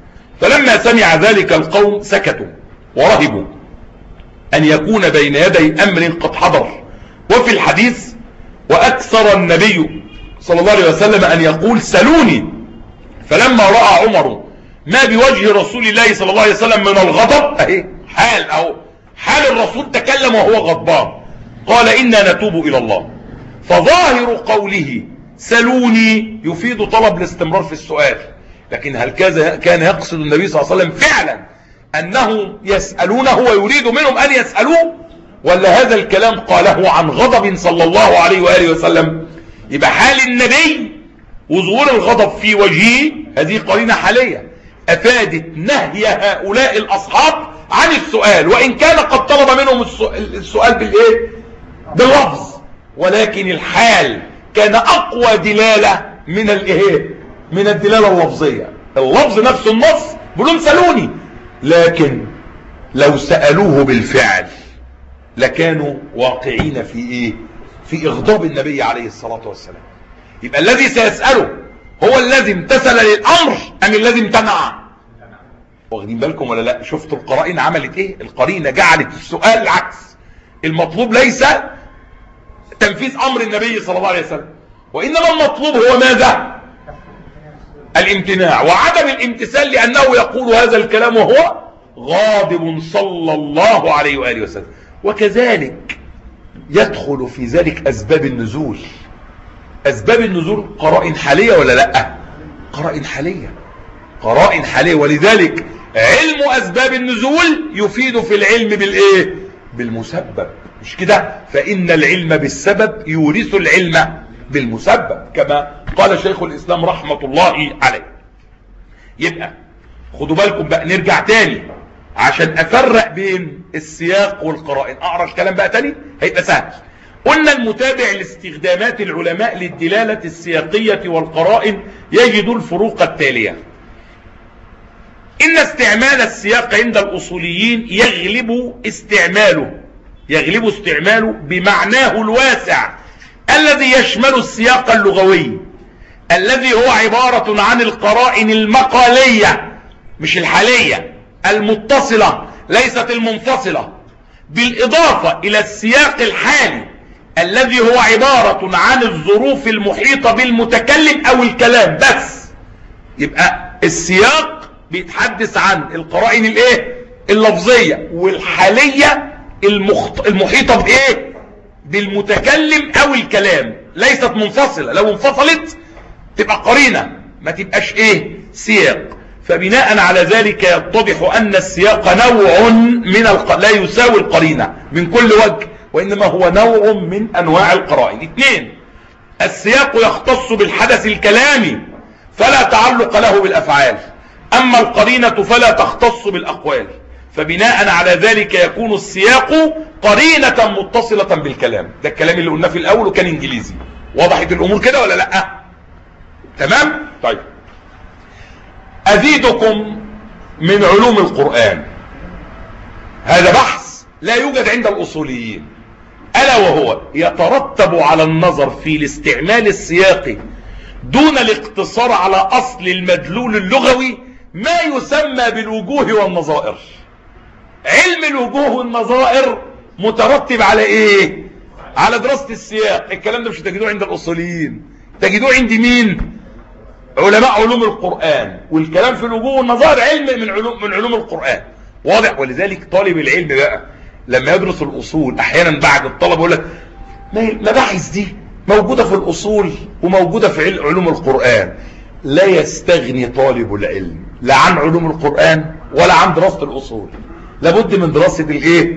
A: فلما سمع ذلك القوم سكتوا ورهبوا أن يكون بين يدي أمر قد حضر. وفي الحديث وأكثر النبي صلى الله عليه وسلم أن يقول سلوني. فلما رأى عمر ما بوجه رسول الله صلى الله عليه وسلم من الغضب، اهي حال أو حال الرسول تكلم وهو غضبان، قال إنا نتوب إلى الله. فظاهر قوله سلوني يفيد طلب الاستمرار في السؤال، لكن هل كان يقصد النبي صلى الله عليه وسلم فعلا أنه يسألونه ويريد منهم أن يسألوه، ولا هذا الكلام قاله عن غضب صلى الله عليه وآله وسلم؟ يبقى حال النبي وظهور الغضب في وجهه هذه قرينة حالية أفادت نهي هؤلاء الأصحاب عن السؤال، وإن كان قد طلب منهم السؤال بالإيه؟ باللفظ، ولكن الحال كان أقوى دلالة من الإيه؟ من الدلالة اللفظية. اللفظ نفس النص بلون سألوني، لكن لو سألوه بالفعل لكانوا واقعين في إيه؟ في إغضاب النبي عليه الصلاة والسلام. يبقى الذي سيسأله هو الذي امتثل للأمر أم الذي امتنع؟ واخدين بالكم ولا لا؟ شفتوا القرائن عملت ايه؟ القرينة جعلت السؤال العكس، المطلوب ليس تنفيذ أمر النبي صلى الله عليه وسلم، وإنما المطلوب هو ماذا؟ الامتناع وعدم الامتثال، لأنه يقول هذا الكلام وهو غاضب صلى الله عليه وآله وسلم. وكذلك يدخل في ذلك أسباب النزول. أسباب النزول قرائن حالية ولا لا؟ قرائن حالية، قرائن حالية. ولذلك علم أسباب النزول يفيد في العلم بالإيه؟ بالمسبب، مش كده؟ فإن العلم بالسبب يورث العلم بالمسبب، كما قال شيخ الإسلام رحمة الله عليه. يبقى خدوا بالكم بقى، نرجع تاني عشان أفرق بين السياق والقرائن. أقرأ الكلام بقى تاني هيبقى سهل. قلنا المتابع لاستخدامات العلماء للدلالة السياقية والقرائن يجد الفروق التالية. إن استعمال السياق عند الأصوليين يغلب استعماله يغلب استعماله بمعناه الواسع الذي يشمل السياق اللغوي، الذي هو عبارة عن القرائن المقالية مش الحالية، المتصلة ليست المنفصلة، بالإضافة إلى السياق الحالي الذي هو عبارة عن الظروف المحيطة بالمتكلم أو الكلام بس. يبقى السياق بيتحدث عن القرائن الايه؟ اللفظية والحالية المخط... المحيطة بايه؟ بالمتكلم او الكلام، ليست منفصلة. لو انفصلت تبقى قرينة، ما تبقاش ايه؟ سياق. فبناء على ذلك يتضح ان السياق نوع من الق... لا يساوي القرينة من كل وجه، وانما هو نوع من انواع القرائن. اثنين، السياق يختص بالحدث الكلامي فلا تعلق له بالافعال، اما القرينة فلا تختص بالاقوال. فبناء على ذلك يكون السياق قرينة متصلة بالكلام. ده الكلام اللي قلناه في الاول وكان انجليزي. وضحت الامور كده ولا لا؟ تمام؟ طيب، ازيدكم من علوم القرآن. هذا بحث لا يوجد عند الاصوليين، الا وهو يترتب على النظر في الاستعمال السياقي دون الاقتصار على اصل المدلول اللغوي ما يسمى بالوجوه والنظائر. علم الوجوه والنظائر مترتب على ايه؟ على دراسة السياق. الكلام ده مش تجدوه عند الاصوليين، تجدوه عند مين؟ علماء علوم القرآن. والكلام في الوجوه والنظائر علم من علوم من علوم القرآن. واضح؟ ولذلك طالب العلم بقى لما يدرس الاصول احيانا بعد الطلب يقول لك المباحث دي موجودة في الاصول وموجودة في علوم القرآن. لا يستغني طالب العلم لا عن علوم القرآن ولا عن دراسة الاصول، لابد من دراسة الايه؟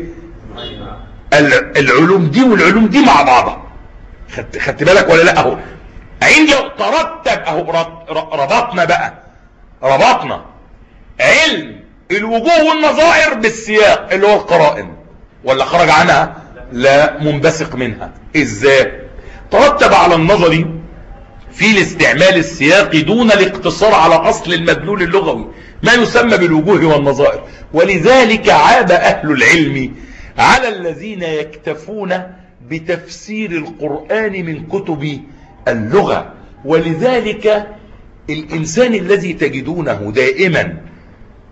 A: العلوم دي والعلوم دي مع بعضها. خدت خدت بالك ولا لا؟ اهو عندي ترتب اهو ربطنا بقى ربطنا علم الوجوه والنظائر بالسياق اللي هو القرائن، ولا خرج عنها؟ لا، منبثق منها. ازاي؟ ترتب على النظر في الاستعمال السياقي دون الاقتصار على اصل المدلول اللغوي ما يسمى بالوجوه والنظائر. ولذلك عاب اهل العلم على الذين يكتفون بتفسير القرآن من كتب اللغة. ولذلك الانسان الذي تجدونه دائما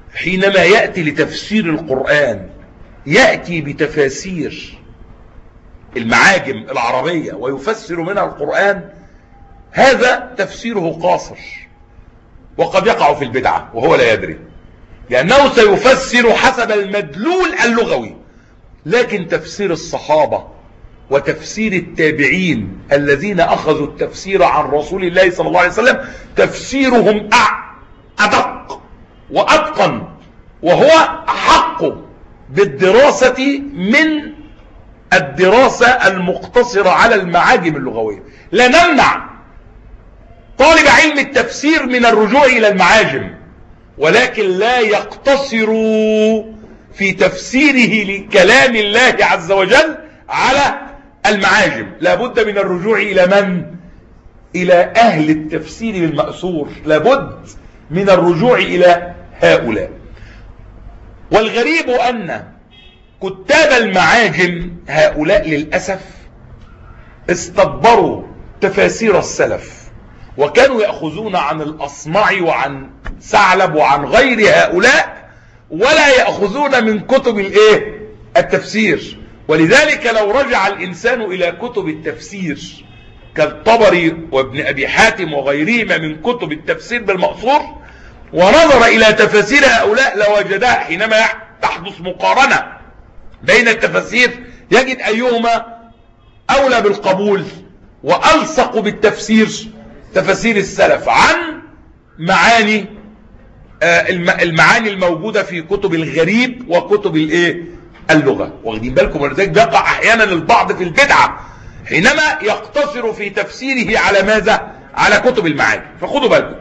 A: حينما يأتي لتفسير القرآن يأتي بتفاسير المعاجم العربية ويفسر منها القرآن، هذا تفسيره قاصر وقد يقع في البدعة وهو لا يدري، لأنه سيفسر حسب المدلول اللغوي. لكن تفسير الصحابة وتفسير التابعين الذين أخذوا التفسير عن رسول الله صلى الله عليه وسلم تفسيرهم أدق وأتقن وهو أحق بالدراسة من الدراسة المقتصرة على المعاجم اللغوية. لا نمنع طالب علم التفسير من الرجوع إلى المعاجم، ولكن لا يقتصر في تفسيره لكلام الله عز وجل على المعاجم. لابد من الرجوع إلى من؟ إلى أهل التفسير بالمأثور، لابد من الرجوع إلى هؤلاء. والغريب أن كتاب المعاجم هؤلاء للأسف استدبروا تفاسير السلف، وكانوا يأخذون عن الأصمعي وعن ثعلب وعن غير هؤلاء، ولا يأخذون من كتب الايه التفسير. ولذلك لو رجع الإنسان إلى كتب التفسير كالطبري وابن أبي حاتم وغيرهما من كتب التفسير بالمأثور ونظر إلى تفاسير هؤلاء لوجدها حينما تحدث مقارنة بين التفاسير يجد أيهما أولى بالقبول وألصق بالتفسير تفاسير السلف عن معاني المعاني الموجودة في كتب الغريب وكتب الايه اللغة. واخدين بالكم؟ ولذلك بيقع احيانا البعض في البدعة حينما يقتصر في تفسيره على ماذا؟ على كتب المعاني. فخدوا بالكم.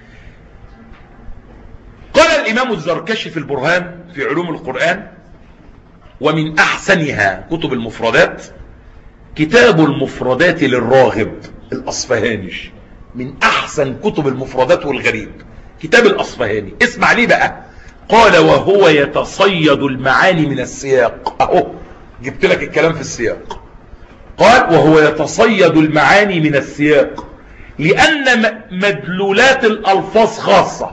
A: قال الامام الزركشي في البرهان في علوم القرآن: ومن احسنها كتب المفردات كتاب المفردات للراغب الاصفهاني. من احسن كتب المفردات والغريب كتاب الاصفهاني. اسمع ليه بقى. قال: وهو يتصيد المعاني من السياق. اهو جبت لك الكلام في السياق. قال: وهو يتصيد المعاني من السياق لان مدلولات الالفاظ خاصة،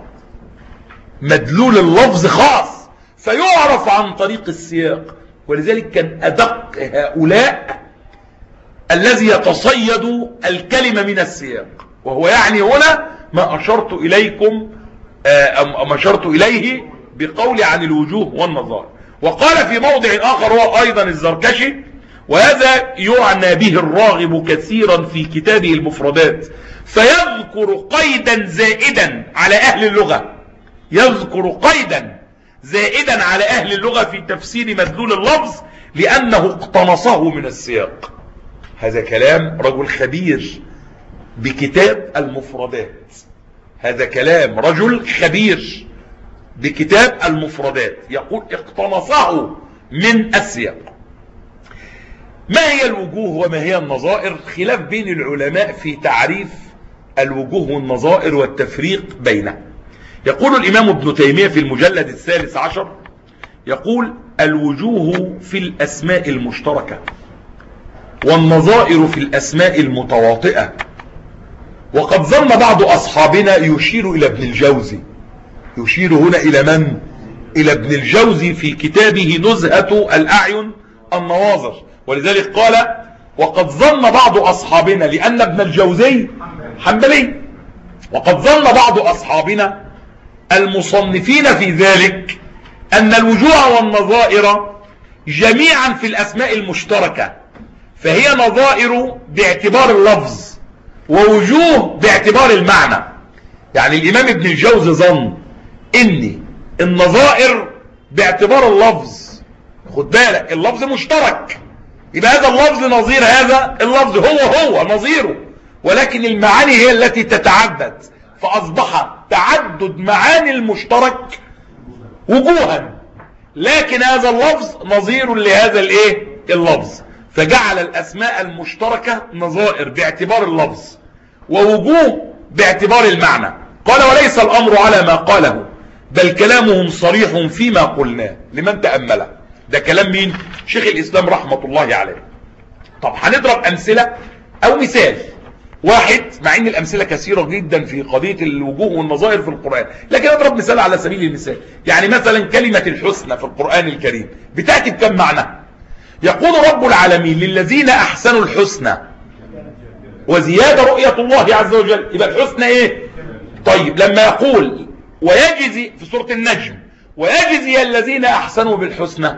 A: مدلول اللفظ خاص فيعرف عن طريق السياق. ولذلك كان ادق هؤلاء الذي يتصيد الكلمة من السياق، وهو يعني هنا ما أشرت إليكم ما أشرت إليه بقولي عن الوجوه والنظائر. وقال في موضع آخر هو أيضا الزركشي: وهذا يعنى به الراغب كثيرا في كتابه المفردات فيذكر قيدا زائدا على أهل اللغة، يذكر قيدا زائدا على أهل اللغة في تفسير مدلول اللفظ لأنه اقتنصه من السياق. هذا كلام رجل خبير بكتاب المفردات، هذا كلام رجل خبير بكتاب المفردات، يقول اقتنصه من السياق. ما هي الوجوه وما هي النظائر؟ خلاف بين العلماء في تعريف الوجوه والنظائر والتفريق بينها. يقول الإمام ابن تيمية في المجلد الثالث عشر، يقول: الوجوه في الأسماء المشتركة والنظائر في الأسماء المتواطئة. وقد ظن بعض أصحابنا يشير إلى ابن الجوزي، يشير هنا إلى من؟ إلى ابن الجوزي في كتابه نزهة الأعين النواظر. ولذلك قال: وقد ظن بعض أصحابنا، لأن ابن الجوزي حنبلي، وقد ظن بعض أصحابنا المصنفين في ذلك أن الوجوه والنظائر جميعا في الأسماء المشتركة، فهي نظائر باعتبار اللفظ ووجوه باعتبار المعنى. يعني الإمام ابن الجوزي ظن ان النظائر باعتبار اللفظ، خد بالك اللفظ مشترك، يبقى هذا اللفظ نظير هذا اللفظ، هو هو نظيره، ولكن المعاني هي التي تتعدد، فأصبح تعدد معاني المشترك وجوها، لكن هذا اللفظ نظير لهذا الايه اللفظ، فجعل الأسماء المشتركة نظائر باعتبار اللفظ ووجوه باعتبار المعنى. قال: وليس الأمر على ما قاله، بل كلامهم صريح فيما قلناه لمن تأمله. ده كلام مين؟ شيخ الإسلام رحمة الله عليه. طب هنضرب أمثلة أو مثال واحد، مع ان الامثله كثيره جدا في قضيه الوجوه والنظائر في القران، لكن اضرب مثال على سبيل المثال. يعني مثلا كلمه الحسنى في القران الكريم بتاتي بكم معنى؟ يقول رب العالمين للذين احسنوا الحسنى وزياده رؤيه الله عز وجل، يبقى الحسنى ايه؟ طيب لما يقول ويجزي في سوره النجم ويجزي الذين احسنوا بالحسنى،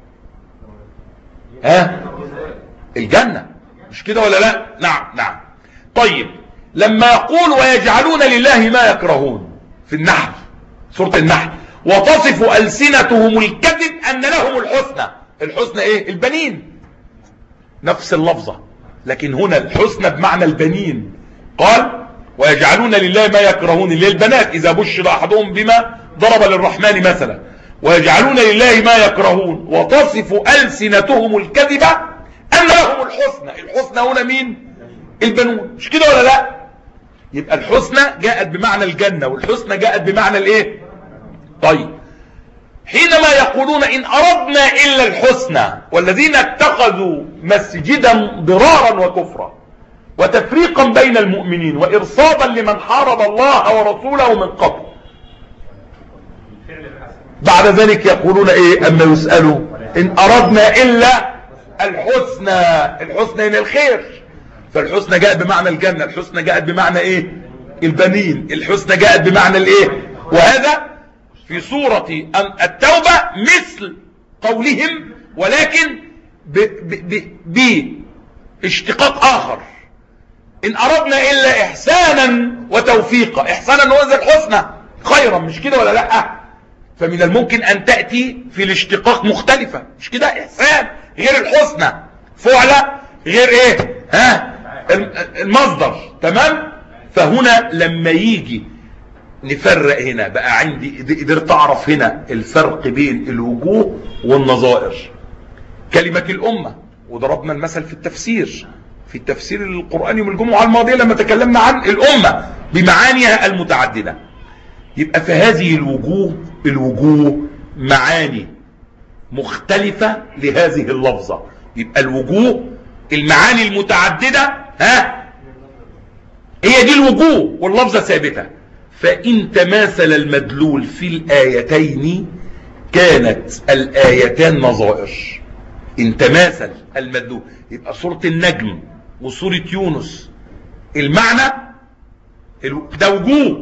A: ها الجنه، مش كده ولا لا؟ نعم نعم. طيب لما يقول ويجعلون لله ما يكرهون في النحل، سورة النحل، وتصف ألسنتهم الكذب أن لهم الحسنى، الحسنى ايه؟ البنين، نفس اللفظة، لكن هنا الحسنى بمعنى البنين. قال ويجعلون لله ما يكرهون، اللي البنات، إذا بشر أحدهم بما ضرب للرحمن مثلا، ويجعلون لله ما يكرهون وتصف ألسنتهم الكذب أن لهم الحسنى، الحسنى هنا مين؟ البنون، مش كده ولا لا؟ يبقى الحسنى جاءت بمعنى الجنة، والحسنى جاءت بمعنى الايه؟ طيب حينما يقولون ان اردنا الا الحسنى والذين اتخذوا مسجدا ضرارا وكفرا وتفريقا بين المؤمنين وارصادا لمن حارب الله ورسوله من قبل، بعد ذلك يقولون ايه اما يسألوا ان اردنا الا الحسنى، الحسنى هنا الخير، فالحسنى جاءت بمعنى الجنة، الحسنى جاءت بمعنى ايه؟ البنين، الحسنى جاءت بمعنى الايه؟ وهذا في سورة التوبة مثل قولهم، ولكن باشتقاق اخر، ان اردنا الا احسانا وتوفيقا، احسانا هو ذا الحسنى خيرا، مش كده ولا لا؟ فمن الممكن ان تأتي في الاشتقاق مختلفة، مش كده؟ احسان غير الحسنى، فعلة غير ايه؟ ها المصدر، تمام؟ فهنا لما يجي نفرق هنا بقى، عندي قدرت اعرف هنا الفرق بين الوجوه والنظائر. كلمة الامة، وضربنا المثل في التفسير في التفسير القرآني من الجمعة الماضية لما تكلمنا عن الامة بمعانيها المتعددة. يبقى في هذه الوجوه الوجوه معاني مختلفة لهذه اللفظة، يبقى الوجوه المعاني المتعددة، ها هي دي الوجوه، واللفظة ثابتة. فإن تماثل المدلول في الآيتين كانت الآيتان نظائر. إن تماثل المدلول، يبقى سورة النجم وسورة يونس المعنى ده وجوه،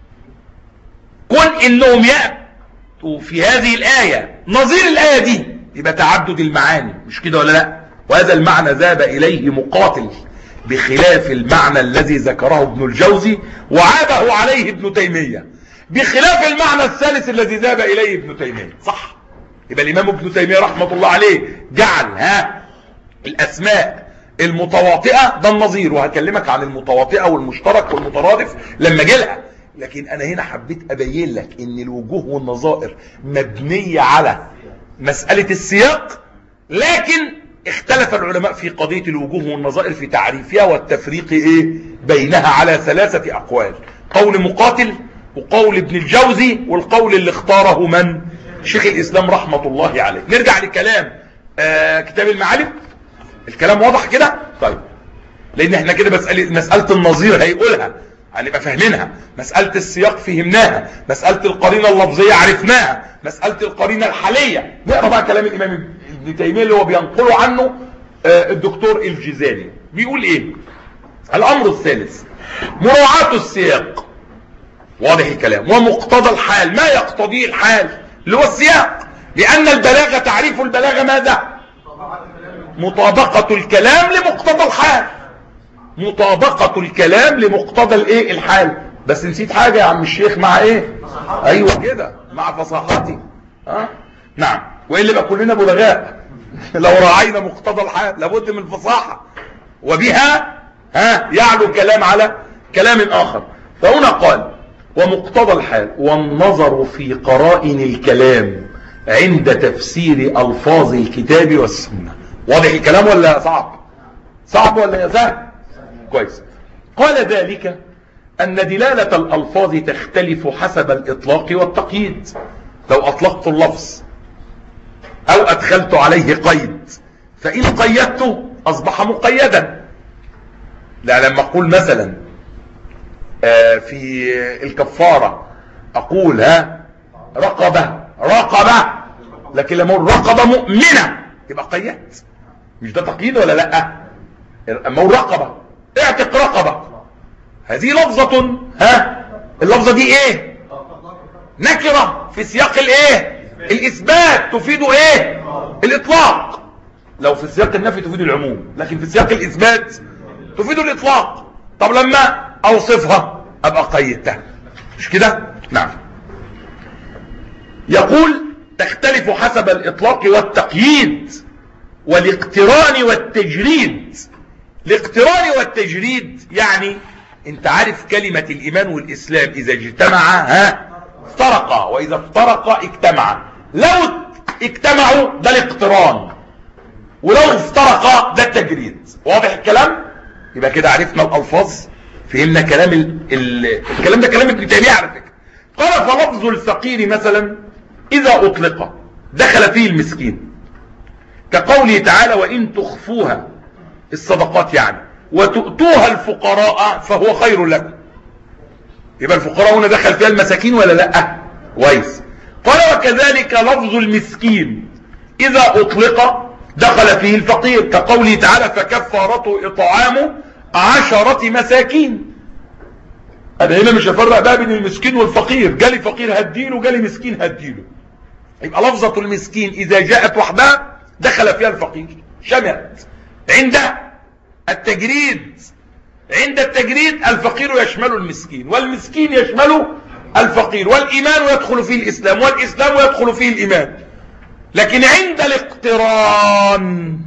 A: كون إنهم يأتوا في هذه الآية نظير الآية دي يبقى تعدد المعاني، مش كده ولا لا؟ وهذا المعنى ذهب إليه مقاتل، بخلاف المعنى الذي ذكره ابن الجوزي وعابه عليه ابن تيمية، بخلاف المعنى الثالث الذي ذهب إليه ابن تيمية. صح؟ يبقى الإمام ابن تيمية رحمة الله عليه جعل ها الأسماء المتواطئة ده النظير، وهكلمك عن المتواطئة والمشترك والمترادف لما جلها، لكن أنا هنا حبيت أبين لك إن الوجوه والنظائر مبنية على مسألة السياق، لكن اختلف العلماء في قضية الوجوه والنظائر في تعريفها والتفريق ايه بينها على ثلاثة اقوال، قول مقاتل وقول ابن الجوزي والقول اللي اختاره من؟ شيخ الاسلام رحمة الله عليه. نرجع لكلام آه كتاب المعالم، الكلام واضح كده؟ طيب لان احنا كده مسألة, مسألة النظير هيقولها هنبقى فاهمينها، مسألة السياق فهمناها، مسألة القرينة اللفظية عرفناها، مسألة القرينة الحالية. نقرأ بقى كلام الامام ابن تيمية اللي هو بينقله عنه الدكتور الجزالي، بيقول ايه؟ الامر الثالث مراعاة السياق، واضح الكلام، ومقتضى الحال، ما يقتضيه الحال اللي هو السياق، لان البلاغة تعريف البلاغة ماذا؟ مطابقة الكلام لمقتضى الحال، مطابقة الكلام لمقتضى الايه؟ الحال. بس نسيت حاجة يا عم الشيخ، مع ايه؟ ايوه كده، مع فصاحتي. ها نعم، وإلا بقى كلنا بلغاء لو راعينا مقتضى الحال، لابد من الفصاحة، وبها ها يعلو كلام على كلام آخر. فهنا قال ومقتضى الحال والنظر في قرائن الكلام عند تفسير ألفاظ الكتاب والسنة. واضح الكلام ولا صعب؟ صعب ولا سهل؟ كويس. قال ذلك أن دلالة الألفاظ تختلف حسب الإطلاق والتقييد. لو أطلقت اللفظ أو أدخلت عليه قيد، فإن قيدته أصبح مقيدا، لا لما اقول مثلا في الكفارة اقول ها رقبة رقبة، لكن لما اقول رقبة مؤمنة يبقى قيدت. مش ده تقييد ولا لا؟ اما اقول رقبة اعتق رقبة، هذه لفظة، ها اللفظة دي ايه؟ نكرة في سياق الايه؟ الاثبات تفيد ايه؟ الاطلاق. لو في سياق النفي تفيد العموم، لكن في سياق الاثبات تفيد الاطلاق. طب لما اوصفها ابقى قيدتها، مش كده؟ نعم. يقول تختلف حسب الاطلاق والتقييد والاقتران والتجريد. الاقتران والتجريد يعني انت عارف كلمة الايمان والاسلام اذا اجتمعا ها افترقا، واذا افترقا اجتمعا. لو اجتمعوا ده الاقتران، ولو افترقا ده التجريد. واضح الكلام؟ يبقى كده عرفنا الالفاظ، فهمنا كلام ال... ال... الكلام ده كلام ابن تيمية على فكرة. قال فلفظ الفقير مثلا اذا اطلق دخل فيه المسكين، كقوله تعالى وان تخفوها الصدقات يعني وتؤتوها الفقراء فهو خير لكم. يبقى الفقراء هنا دخل فيها المساكين ولا لا؟ كويس. قال وكذلك لفظ المسكين اذا اطلق دخل فيه الفقير، كقوله تعالى فكفارته اطعام عشرة مساكين. انا هنا مش هفرق بقى بين المسكين والفقير، جالي فقير هديله جالي مسكين هديله. يبقى لفظة المسكين اذا جاءت وحدها دخل فيها الفقير، شملت. عند التجريد عند التجريد الفقير يشمل المسكين، والمسكين يشمل الفقير، والايمان يدخل فيه الاسلام، والاسلام يدخل فيه الايمان. لكن عند الاقتران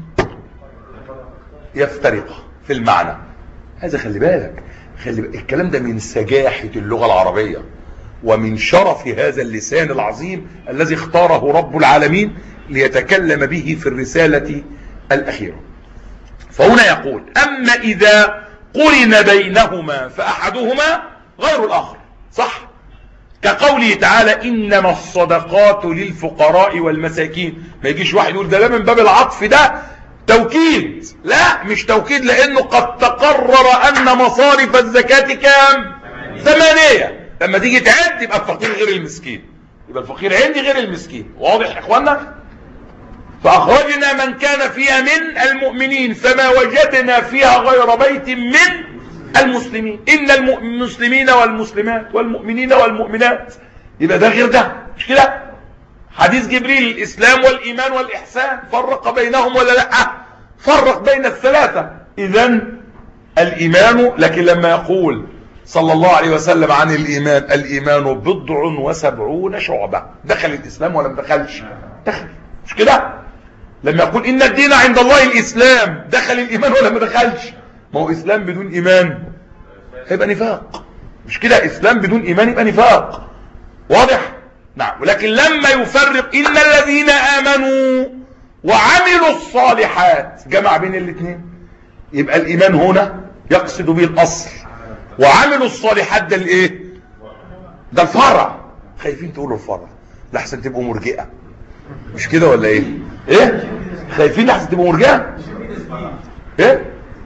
A: يفترق في المعنى. هذا خلي بالك، خلي بالك الكلام ده من سجاحة اللغة العربية ومن شرف هذا اللسان العظيم الذي اختاره رب العالمين ليتكلم به في الرسالة الأخيرة. فهنا يقول أما إذا قرن بينهما فأحدهما غير الآخر، صح؟ كقوله تعالى إنما الصدقات للفقراء والمساكين. ما يجيش واحد يقول ده لا من باب العطف، ده توكيد. لا مش توكيد، لأنه قد تقرر أن مصارف الزكاة كام؟ ثمانية. لما تيجي تعد يبقى الفقير غير المسكين، يبقى الفقير عندي غير المسكين. واضح يا اخوانا؟ فأخرجنا من كان فيها من المؤمنين فما وجدنا فيها غير بيت من المسلمين، إن المسلمين والمسلمات والمؤمنين والمؤمنات. يبقى ده غير ده، مش كده؟ حديث جبريل الإسلام والإيمان والإحسان فرق بينهم ولا لا؟ فرق بين الثلاثة. إذن الإيمان، لكن لما يقول صلى الله عليه وسلم عن الإيمان الإيمان بضع وسبعون شعبة، دخل الإسلام ولا ما دخلش؟ دخل، مش كده؟ لما يقول إن الدين عند الله الإسلام، دخل الإيمان ولا ما دخلش؟ ما هو إسلام بدون إيمان هيبقى نفاق، مش كده؟ إسلام بدون إيمان يبقى نفاق. واضح؟ نعم. ولكن لما يفرق إن الذين آمنوا وعملوا الصالحات، جمع بين الاثنين، يبقى الإيمان هنا يقصد به الأصل، وعملوا الصالحات ده الايه؟ ده الفرع. خايفين تقولوا الفرع لحسن تبقوا مرجئة، مش كده ولا ايه؟ ايه؟ خايفين لحسن تبقوا مرجئة؟ ايه؟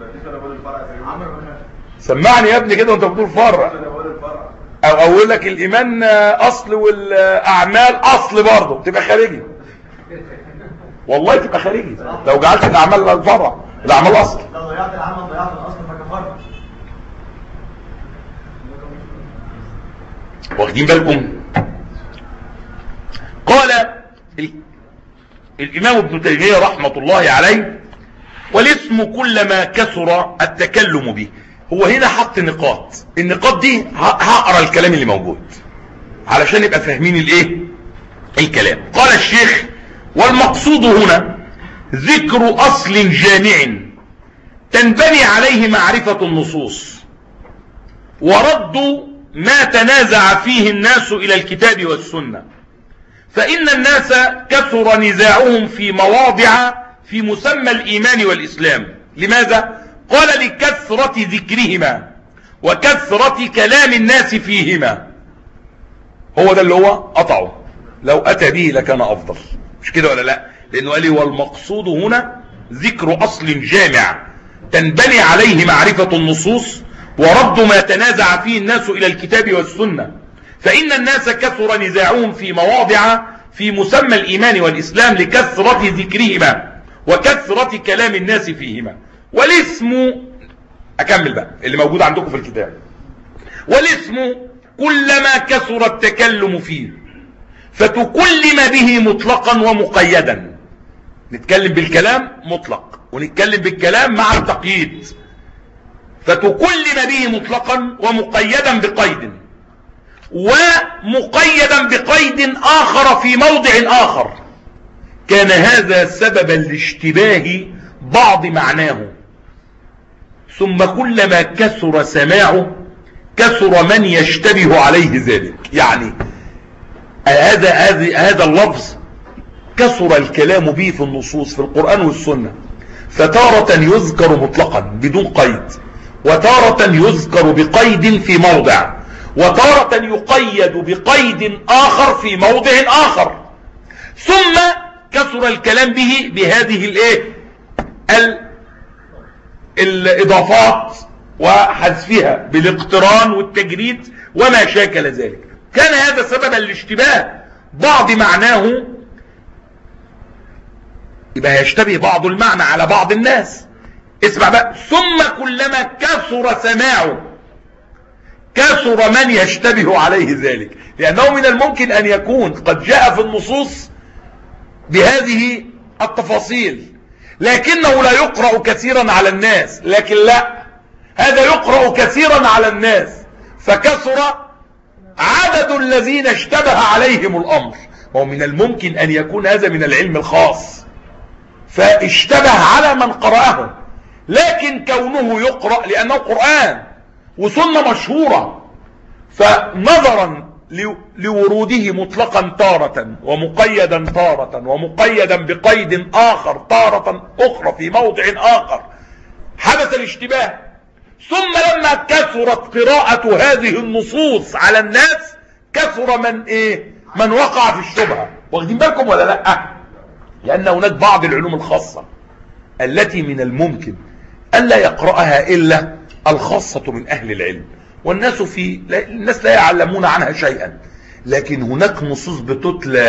A: سمعني يا ابني كده وانت بتقول فرع. او اقول لك الايمان اصل والاعمال اصل برضه، تبقى خارجي. والله تبقى خارجي لو جعلت الاعمال الفرع، الاعمال اصل.
B: لو ضيعت العمل ضيعت الاصل فكفرت.
A: واخدين بالكم؟ قال الامام ابن تيمية رحمة الله عليه والاسم كلما كثر التكلم به. هو هنا حط نقاط، النقاط دي هقرا الكلام اللي موجود علشان يبقى فاهمين الايه الكلام. قال الشيخ والمقصود هنا ذكر اصل جامع تنبني عليه معرفة النصوص ورد ما تنازع فيه الناس الى الكتاب والسنة، فان الناس كثر نزاعهم في مواضع في مسمى الايمان والاسلام. لماذا؟ قال لكثرة ذكرهما وكثرة كلام الناس فيهما. هو ده اللي هو قطعه، لو اتى به لكان افضل، مش كده ولا لا؟ لانه قال لي والمقصود هنا ذكر اصل جامع تنبني عليه معرفة النصوص ورد ما تنازع فيه الناس إلى الكتاب والسنة، فإن الناس كثر نزاعهم في مواضع في مسمى الإيمان والإسلام لكثرة ذكرهما وكثرة كلام الناس فيهما. والاسم، أكمل بقى اللي موجود عندكم في الكتاب، والاسم كلما كثر التكلم فيه فتكلم به مطلقا ومقيدا. نتكلم بالكلام مطلق ونتكلم بالكلام مع التقييد. فتكلم به مطلقا ومقيدا بقيد، ومقيدا بقيد آخر في موضع آخر، كان هذا سببا لاشتباه بعض معناه. ثم كلما كثر سماعه كثر من يشتبه عليه ذلك. يعني هذا هذا اللفظ كثر الكلام به في النصوص في القرآن والسنة، فتارة يذكر مطلقا بدون قيد، وتارة يذكر بقيد في موضع، وتارة يقيد بقيد آخر في موضع آخر. ثم كثر الكلام به بهذه الايه الإضافات وحذفها بالاقتران والتجريد وما شاكل ذلك. كان هذا سببا لاشتباه بعض معناه، يبقى يشتبه بعض المعنى على بعض الناس. اسمع بقى، ثم كلما كثر سماعه كثر من يشتبه عليه ذلك، لأنه من الممكن أن يكون قد جاء في النصوص بهذه التفاصيل لكنه لا يقرأ كثيرا على الناس، لكن لا، هذا يقرأ كثيرا على الناس فكثر عدد الذين اشتبه عليهم الأمر. ومن الممكن أن يكون هذا من العلم الخاص فاشتبه على من قرأه، لكن كونه يقرأ لأنه قرآن وسنة مشهورة، فنظرا لوروده مطلقا تارة ومقيدا تارة ومقيدا بقيد آخر تارة أخرى في موضع آخر حدث الاشتباه. ثم لما كثرت قراءة هذه النصوص على الناس كثر من ايه من وقع في الشبهة. واخدين بالكم ولا لا؟ لأن هناك بعض العلوم الخاصة التي من الممكن ألا يقرأها إلا الخاصة من أهل العلم، والناس في الناس لا يعلمون عنها شيئا، لكن هناك نصوص بتتلى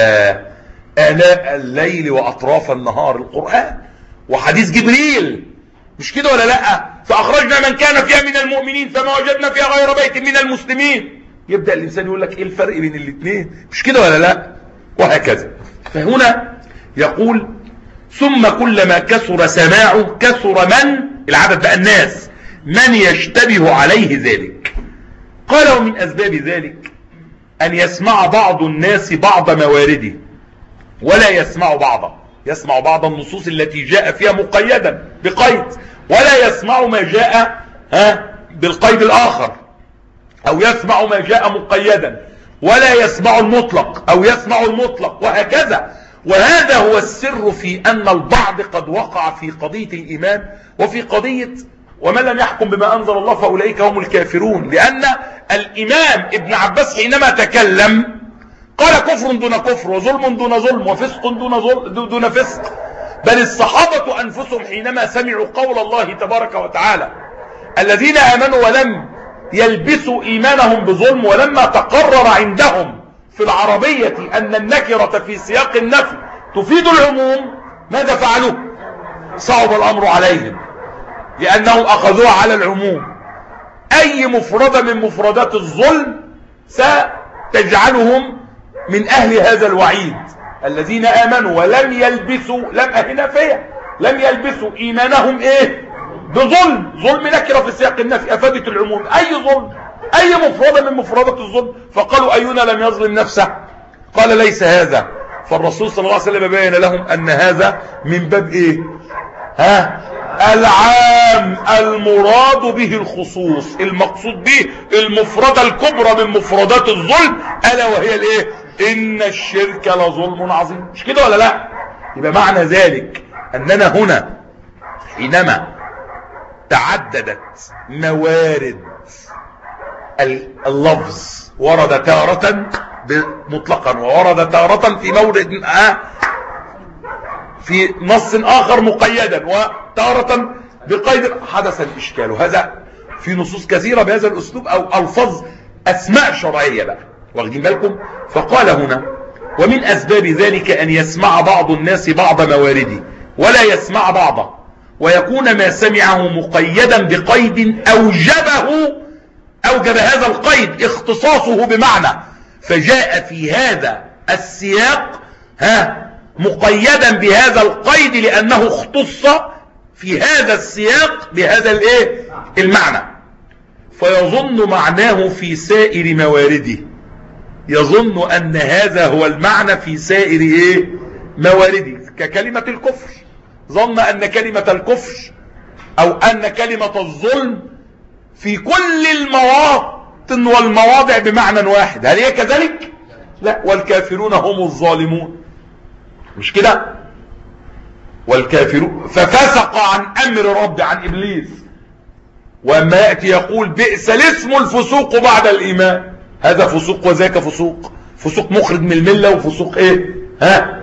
A: آلاء الليل وأطراف النهار، القرآن وحديث جبريل، مش كده ولا لا؟ فأخرجنا من كان فيها من المؤمنين فما وجدنا فيها غير بيت من المسلمين. يبدأ الإنسان يقول لك إيه الفرق بين الاثنين، مش كده ولا لا؟ وهكذا. فهنا يقول ثم كلما كثر سماعه كثر من العدد بقى الناس من يشتبه عليه ذلك. قال ومن أسباب ذلك أن يسمع بعض الناس بعض موارده ولا يسمع بعضا، يسمع بعض النصوص التي جاء فيها مقيدا بقيد ولا يسمع ما جاء ها بالقيد الآخر، أو يسمع ما جاء مقيدا ولا يسمع المطلق أو يسمع المطلق وهكذا. وهذا هو السر في أن البعض قد وقع في قضية الإيمان وفي قضية ومن لم يحكم بما أنزل الله فأولئك هم الكافرون، لأن الإمام ابن عباس حينما تكلم قال كفر دون كفر وظلم دون ظلم وفسق دون, ظلم دون فسق، بل الصحابة أنفسهم حينما سمعوا قول الله تبارك وتعالى الذين آمنوا ولم يلبسوا إيمانهم بظلم، ولما تقرر عندهم في العربية أن النكرة في سياق النفي تفيد العموم، ماذا فعلوا؟ صعب الأمر عليهم لأنهم أخذوها على العموم. أي مفردة من مفردات الظلم ستجعلهم من أهل هذا الوعيد، الذين آمنوا ولم يلبسوا، لم أهنا فيها لم يلبسوا إيمانهم إيه بظلم، ظلم نكرة في سياق النفي أفادت العموم. أي ظلم، أي مفردة من مفردات الظلم، فقالوا أينا لم يظلم نفسه؟ قال ليس هذا. فالرسول صلى الله عليه وسلم بين لهم أن هذا من باب إيه ها العام المراد به الخصوص، المقصود به المفردة الكبرى من مفردات الظلم ألا وهي الإيه إن الشرك لظلم عظيم، مش كده ولا لا؟ يبقى معنى ذلك أننا هنا حينما تعددت موارد اللفظ ورد تارة مطلقا وورد تارة في مورد آه في نص آخر مقيدا، وتارة بقيد حدث الإشكال. وهذا في نصوص كثيرة بهذا الأسلوب أو ألفاظ أسماء شرعية بقى، واخدين بالكم؟ فقال هنا: ومن أسباب ذلك أن يسمع بعض الناس بعض موارده ولا يسمع بعضه، ويكون ما سمعه مقيدا بقيد أوجبه أوجب هذا القيد اختصاصه بمعنى، فجاء في هذا السياق ها مقيدا بهذا القيد لأنه اختص في هذا السياق بهذا الايه المعنى، فيظن معناه في سائر موارده، يظن أن هذا هو المعنى في سائر ايه موارده، ككلمة الكفر، ظن أن كلمة الكفر أو أن كلمة الظلم في كل المواطن والمواضع بمعنى واحد. هل هي كذلك؟ لا، والكافرون هم الظالمون، مش كده؟ والكافرون ففسق عن أمر رب، عن إبليس، وأما يأتي يقول بئس الاسم الفسوق بعد الإيمان، هذا فسوق وذاك فسوق، فسوق مخرج من الملة وفسوق ايه ها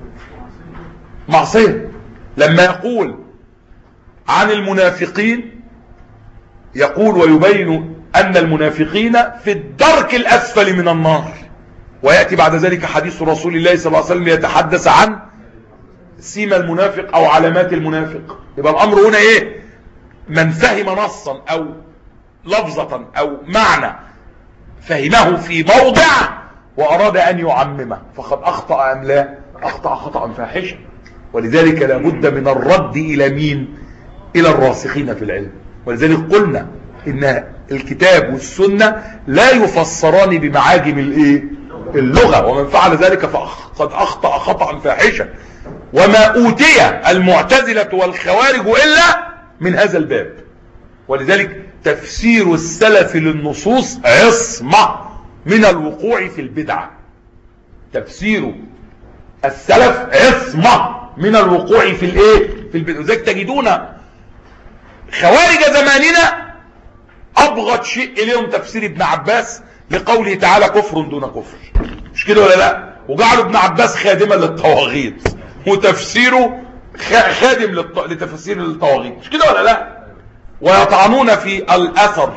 A: معصية. لما يقول عن المنافقين يقول ويبين أن المنافقين في الدرك الأسفل من النار، ويأتي بعد ذلك حديث رسول الله صلى الله عليه وسلم يتحدث عن سيما المنافق أو علامات المنافق. يبقى الأمر هنا ايه؟ من فهم نصا أو لفظة أو معنى فهمه في موضع وأراد أن يعممه فقد أخطأ أم لا؟ أخطأ خطأ فاحشا. ولذلك لابد من الرد إلى مين؟ إلى الراسخين في العلم. ولذلك قلنا إن الكتاب والسنة لا يفسران بمعاجم الايه اللغة، ومن فعل ذلك فقد أخطأ خطأ فاحشا. وما أوتي المعتزلة والخوارج إلا من هذا الباب. ولذلك تفسير السلف للنصوص عصمة من الوقوع في البدعة. تفسير السلف عصمة من الوقوع في الايه في البدعة. لذلك تجدون خوارج زماننا أبغض شيء إليهم تفسير ابن عباس لقوله تعالى كفر دون كفر، مش كده ولا لا؟ وجعلوا ابن عباس خادما للطواغيت وتفسيره خادم لتفسير الطواغيت، مش كده ولا لا؟ ويطعنون في الأثر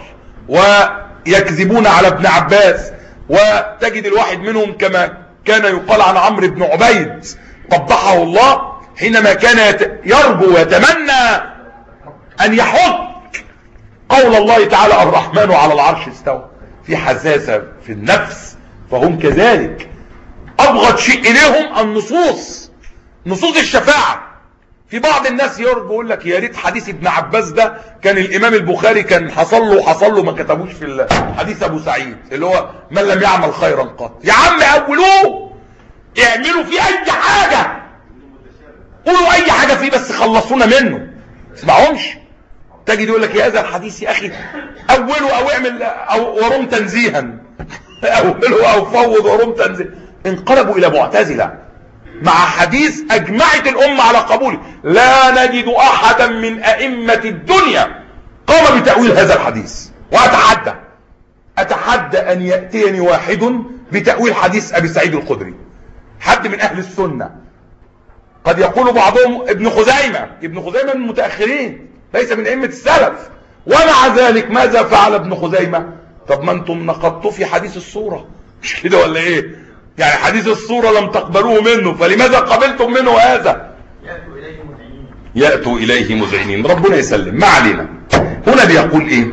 A: ويكذبون على ابن عباس. وتجد الواحد منهم كما كان يقال عن عمرو بن عبيد قبحه الله حينما كان يرجو ويتمنى أن يحك قول الله تعالى الرحمن على العرش استوى، في حساسة في النفس، فهم كذلك أبغض شيء إليهم النصوص، نصوص الشفاعة. في بعض الناس يرجو يقول لك يا ريت حديث ابن عباس ده كان الإمام البخاري كان حصل له حصل له ما كتبوش في حديث أبو سعيد اللي هو من لم يعمل خيرا قط. يا عم أولوه، اعملوا فيه أي حاجة، قولوا أي حاجة فيه بس خلصونا منه، اسمعهمش. تجد يقول لك يا هذا الحديث يا أخي أوله أو اعمل أو ورم تنزيها أوله أو فوض ورم تنزيها. انقلبوا إلى معتزلة مع حديث أجمعت الأمة على قبوله. لا نجد أحدا من أئمة الدنيا قام بتأويل هذا الحديث. وأتحدى أتحدى أن يأتيني واحد بتأويل حديث أبي سعيد الخدري، حد من أهل السنة. قد يقول بعضهم ابن خزيمة، ابن خزيمة من المتأخرين ليس من أئمة السلف، ومع ذلك ماذا فعل ابن خزيمة؟ طب ما انتم نقضتوا في حديث الصورة، مش كده ولا ايه؟ يعني حديث الصورة لم تقبلوه منه، فلماذا قبلتم منه هذا؟
B: يأتوا إليه مذعنين.
A: يأتوا إليه مذعنين، ربنا يسلم. ما علينا. هنا بيقول ايه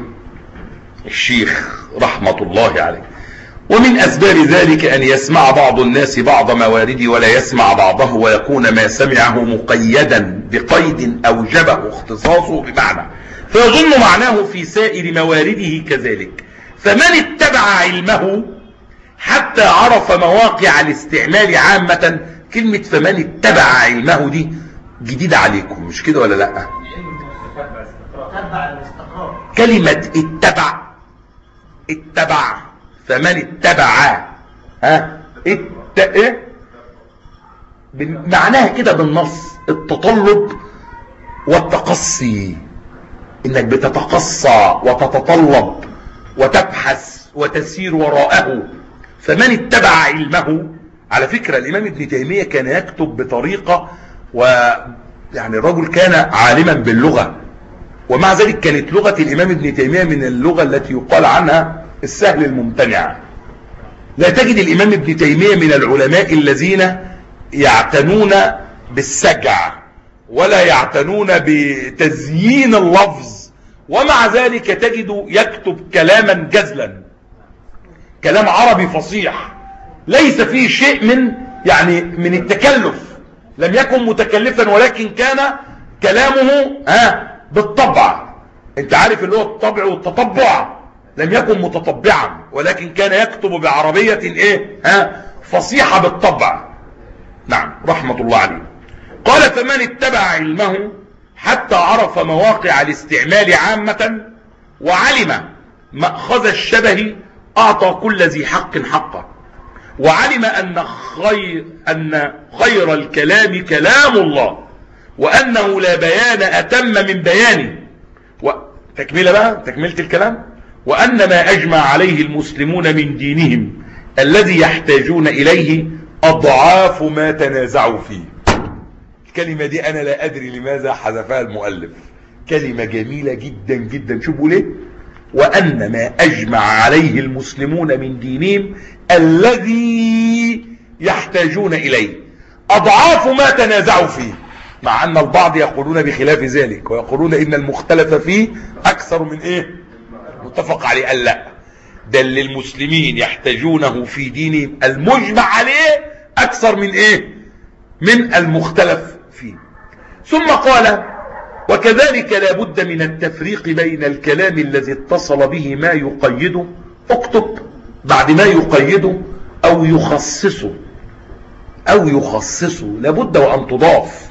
A: الشيخ رحمة الله عليه؟ ومن أسباب ذلك أن يسمع بعض الناس بعض موارده ولا يسمع بعضه، ويكون ما سمعه مقيدا بقيد أوجبه اختصاصه بمعنى، فيظن معناه في سائر موارده كذلك. فمن اتبع علمه حتى عرف مواقع الاستعمال عامة. كلمة فمن اتبع علمه دي جديدة عليكم، مش كده ولا لا؟ كلمة اتبع اتبع فمن اتبع ها ات... ايه معناها كده بالنص التطلب والتقصي، انك بتتقصى وتتطلب وتبحث وتسير وراءه. فمن اتبع علمه. على فكرة الإمام ابن تيمية كان يكتب بطريقة، ويعني الرجل كان عالما باللغة ومع ذلك كانت لغة الإمام ابن تيمية من اللغة التي يقال عنها السهل الممتنع. لا تجد الإمام ابن تيمية من العلماء الذين يعتنون بالسجع ولا يعتنون بتزيين اللفظ، ومع ذلك تجد يكتب كلاما جزلا، كلام عربي فصيح ليس فيه شيء من يعني من التكلف، لم يكن متكلفا ولكن كان كلامه ها بالطبع. انت عارف اللي هو الطبع والتطبع، لم يكن متطبعا ولكن كان يكتب بعربية ايه ها فصيحة بالطبع. نعم رحمة الله عليه. قال فمن اتبع علمه حتى عرف مواقع الاستعمال عامة وعلم مأخذ الشبه أعطى كل ذي حق حقه، وعلم أن خير, أن خير الكلام كلام الله، وأنه لا بيان أتم من بيانه. وتكملة بقى تكملة الكلام، وأن ما أجمع عليه المسلمون من دينهم الذي يحتاجون إليه أضعاف ما تنازعوا فيه. الكلمة دي أنا لا أدري لماذا حذفها المؤلف، كلمة جميلة جدا جدا. شوفوا ليه، وأن ما أجمع عليه المسلمون من دينهم الذي يحتاجون إليه أضعاف ما تنازعوا فيه، مع أن البعض يقولون بخلاف ذلك ويقولون إن المختلف فيه أكثر من إيه متفق عليه. قال لا، ده اللي المسلمين يحتاجونه في دينهم المجمع عليه أكثر من إيه من المختلف فيه. ثم قال وكذلك لا بد من التفريق بين الكلام الذي اتصل به ما يقيده، اكتب بعد ما يقيده أو يخصصه أو يخصصه لابد وأن تضاف.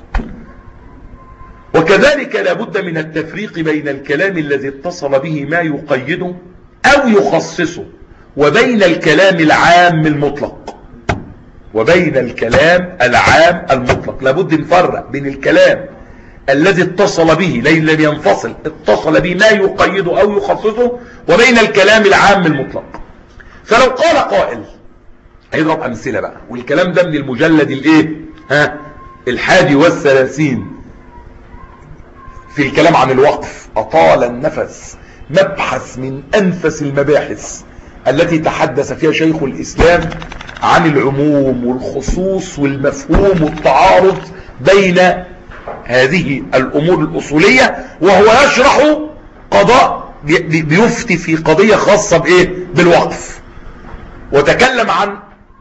A: وكذلك لابد من التفريق بين الكلام الذي اتصل به ما يقيده أو يخصصه وبين الكلام العام المطلق وبين الكلام العام المطلق. لابد نفرق بين الكلام الذي اتصل به لم ينفصل اتصل به ما يقيده أو يخصصه وبين الكلام العام المطلق. فلو قال قائل، هيضرب أمثلة بقى، والكلام ده من المجلد الايه ها الحادي والثلاثين في الكلام عن الوقف، أطال النفس، مبحث من أنفس المباحث التي تحدث فيها شيخ الإسلام عن العموم والخصوص والمفهوم والتعارض بين هذه الأمور الأصولية، وهو يشرح قضاء بيفتي في قضية خاصة بإيه بالوقف، وتكلم عن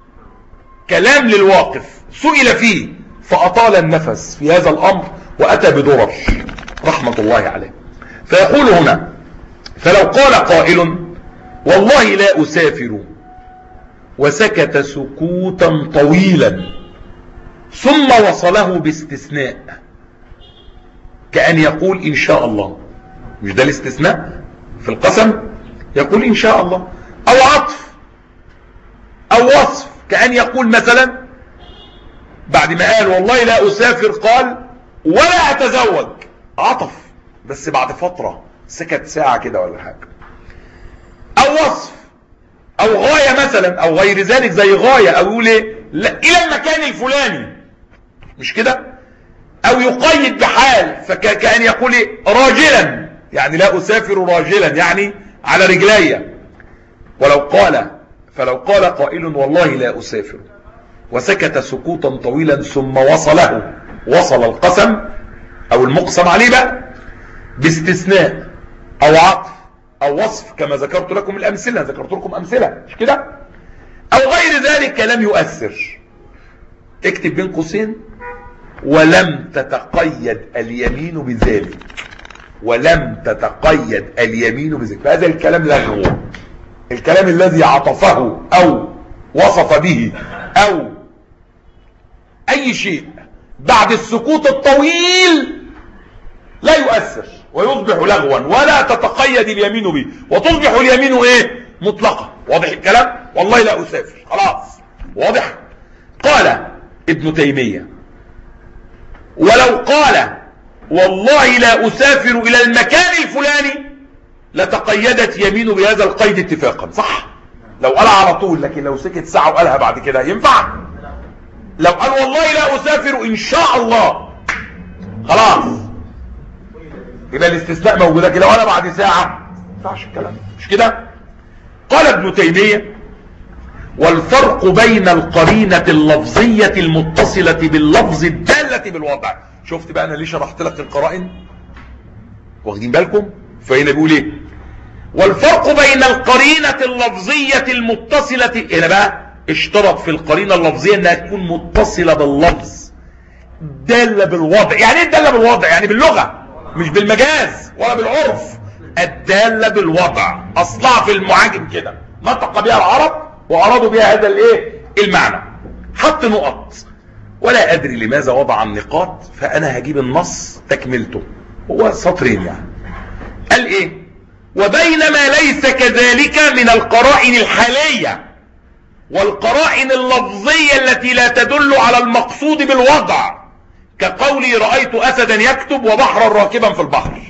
A: كلام للواقف سئل فيه فأطال النفس في هذا الأمر وأتى بدرر رحمة الله عليه. فيقول هنا فلو قال قائل والله لا أسافر وسكت سكوتا طويلا ثم وصله باستثناء كأن يقول إن شاء الله، مش ده الاستثناء في القسم، يقول إن شاء الله، أو عطف أو وصف كأن يقول مثلا بعد ما قال والله لا أسافر قال ولا أتزوج، عطف بس بعد فترة سكت ساعة كده ولا حاجة، أو وصف أو غاية مثلا أو غير ذلك زي غاية، أو يقول إيه لا إلى المكان الفلاني، مش كده، أو يقيد بحال فكأن يقول إيه راجلا، يعني لا أسافر راجلا يعني على رجلي. ولو قال فلو قال قائل والله لا أسافر وسكت سكوتا طويلا ثم وصله وصل القسم أو المقسم عليه بقى باستثناء أو عطف أو وصف كما ذكرت لكم الأمثلة، ذكرت لكم أمثلة مش كده، أو غير ذلك لم يؤثر، اكتب بين قوسين ولم تتقيد اليمين بذلك، ولم تتقيد اليمين بذلك، فهذا الكلام لغو. الكلام الذي عطفه أو وصف به أو أي شيء بعد السكوت الطويل لا يؤثر ويصبح لغوا ولا تتقيد اليمين به، وتصبح اليمين ايه مطلقة. واضح الكلام؟ والله لا أسافر، خلاص واضح. قال ابن تيمية ولو قال والله لا أسافر إلى المكان الفلاني لتقيدت يمينه بهذا القيد اتفاقا، صح؟ لو قال على طول، لكن لو سكت ساعة وقالها بعد كده ينفع؟ لو قال والله لا أسافر إن شاء الله خلاص يبقى الاستثناء موجود، لكن لو انا بعد ساعة ما ينفعش الكلام مش كده. قال ابن تيمية: والفرق بين القرينة اللفظية المتصلة باللفظ الدالة بالوضع. شفت بقى انا ليه شرحت لك القرائن؟ واخدين بالكم؟ فهنا بيقول ايه؟ والفرق بين القرينة اللفظية المتصلة، هنا بقى اشترط في القرينة اللفظية انها تكون متصلة باللفظ دالة بالوضع. يعني ايه الدالة بالوضع؟ يعني باللغة مش بالمجاز ولا بالعرف. الدالة بالوضع اصلها في المعاجم كده، نطق بها العرب وارادوا بها هذا الايه المعنى. حط نقط، ولا ادري لماذا وضع النقاط، فانا هجيب النص تكملته، هو سطرين يعني. قال ايه؟ وبينما ليس كذلك من القرائن الحالية والقرائن اللفظية التي لا تدل على المقصود بالوضع، كقولي رأيت أسدا يكتب وبحرا راكبا في البحر.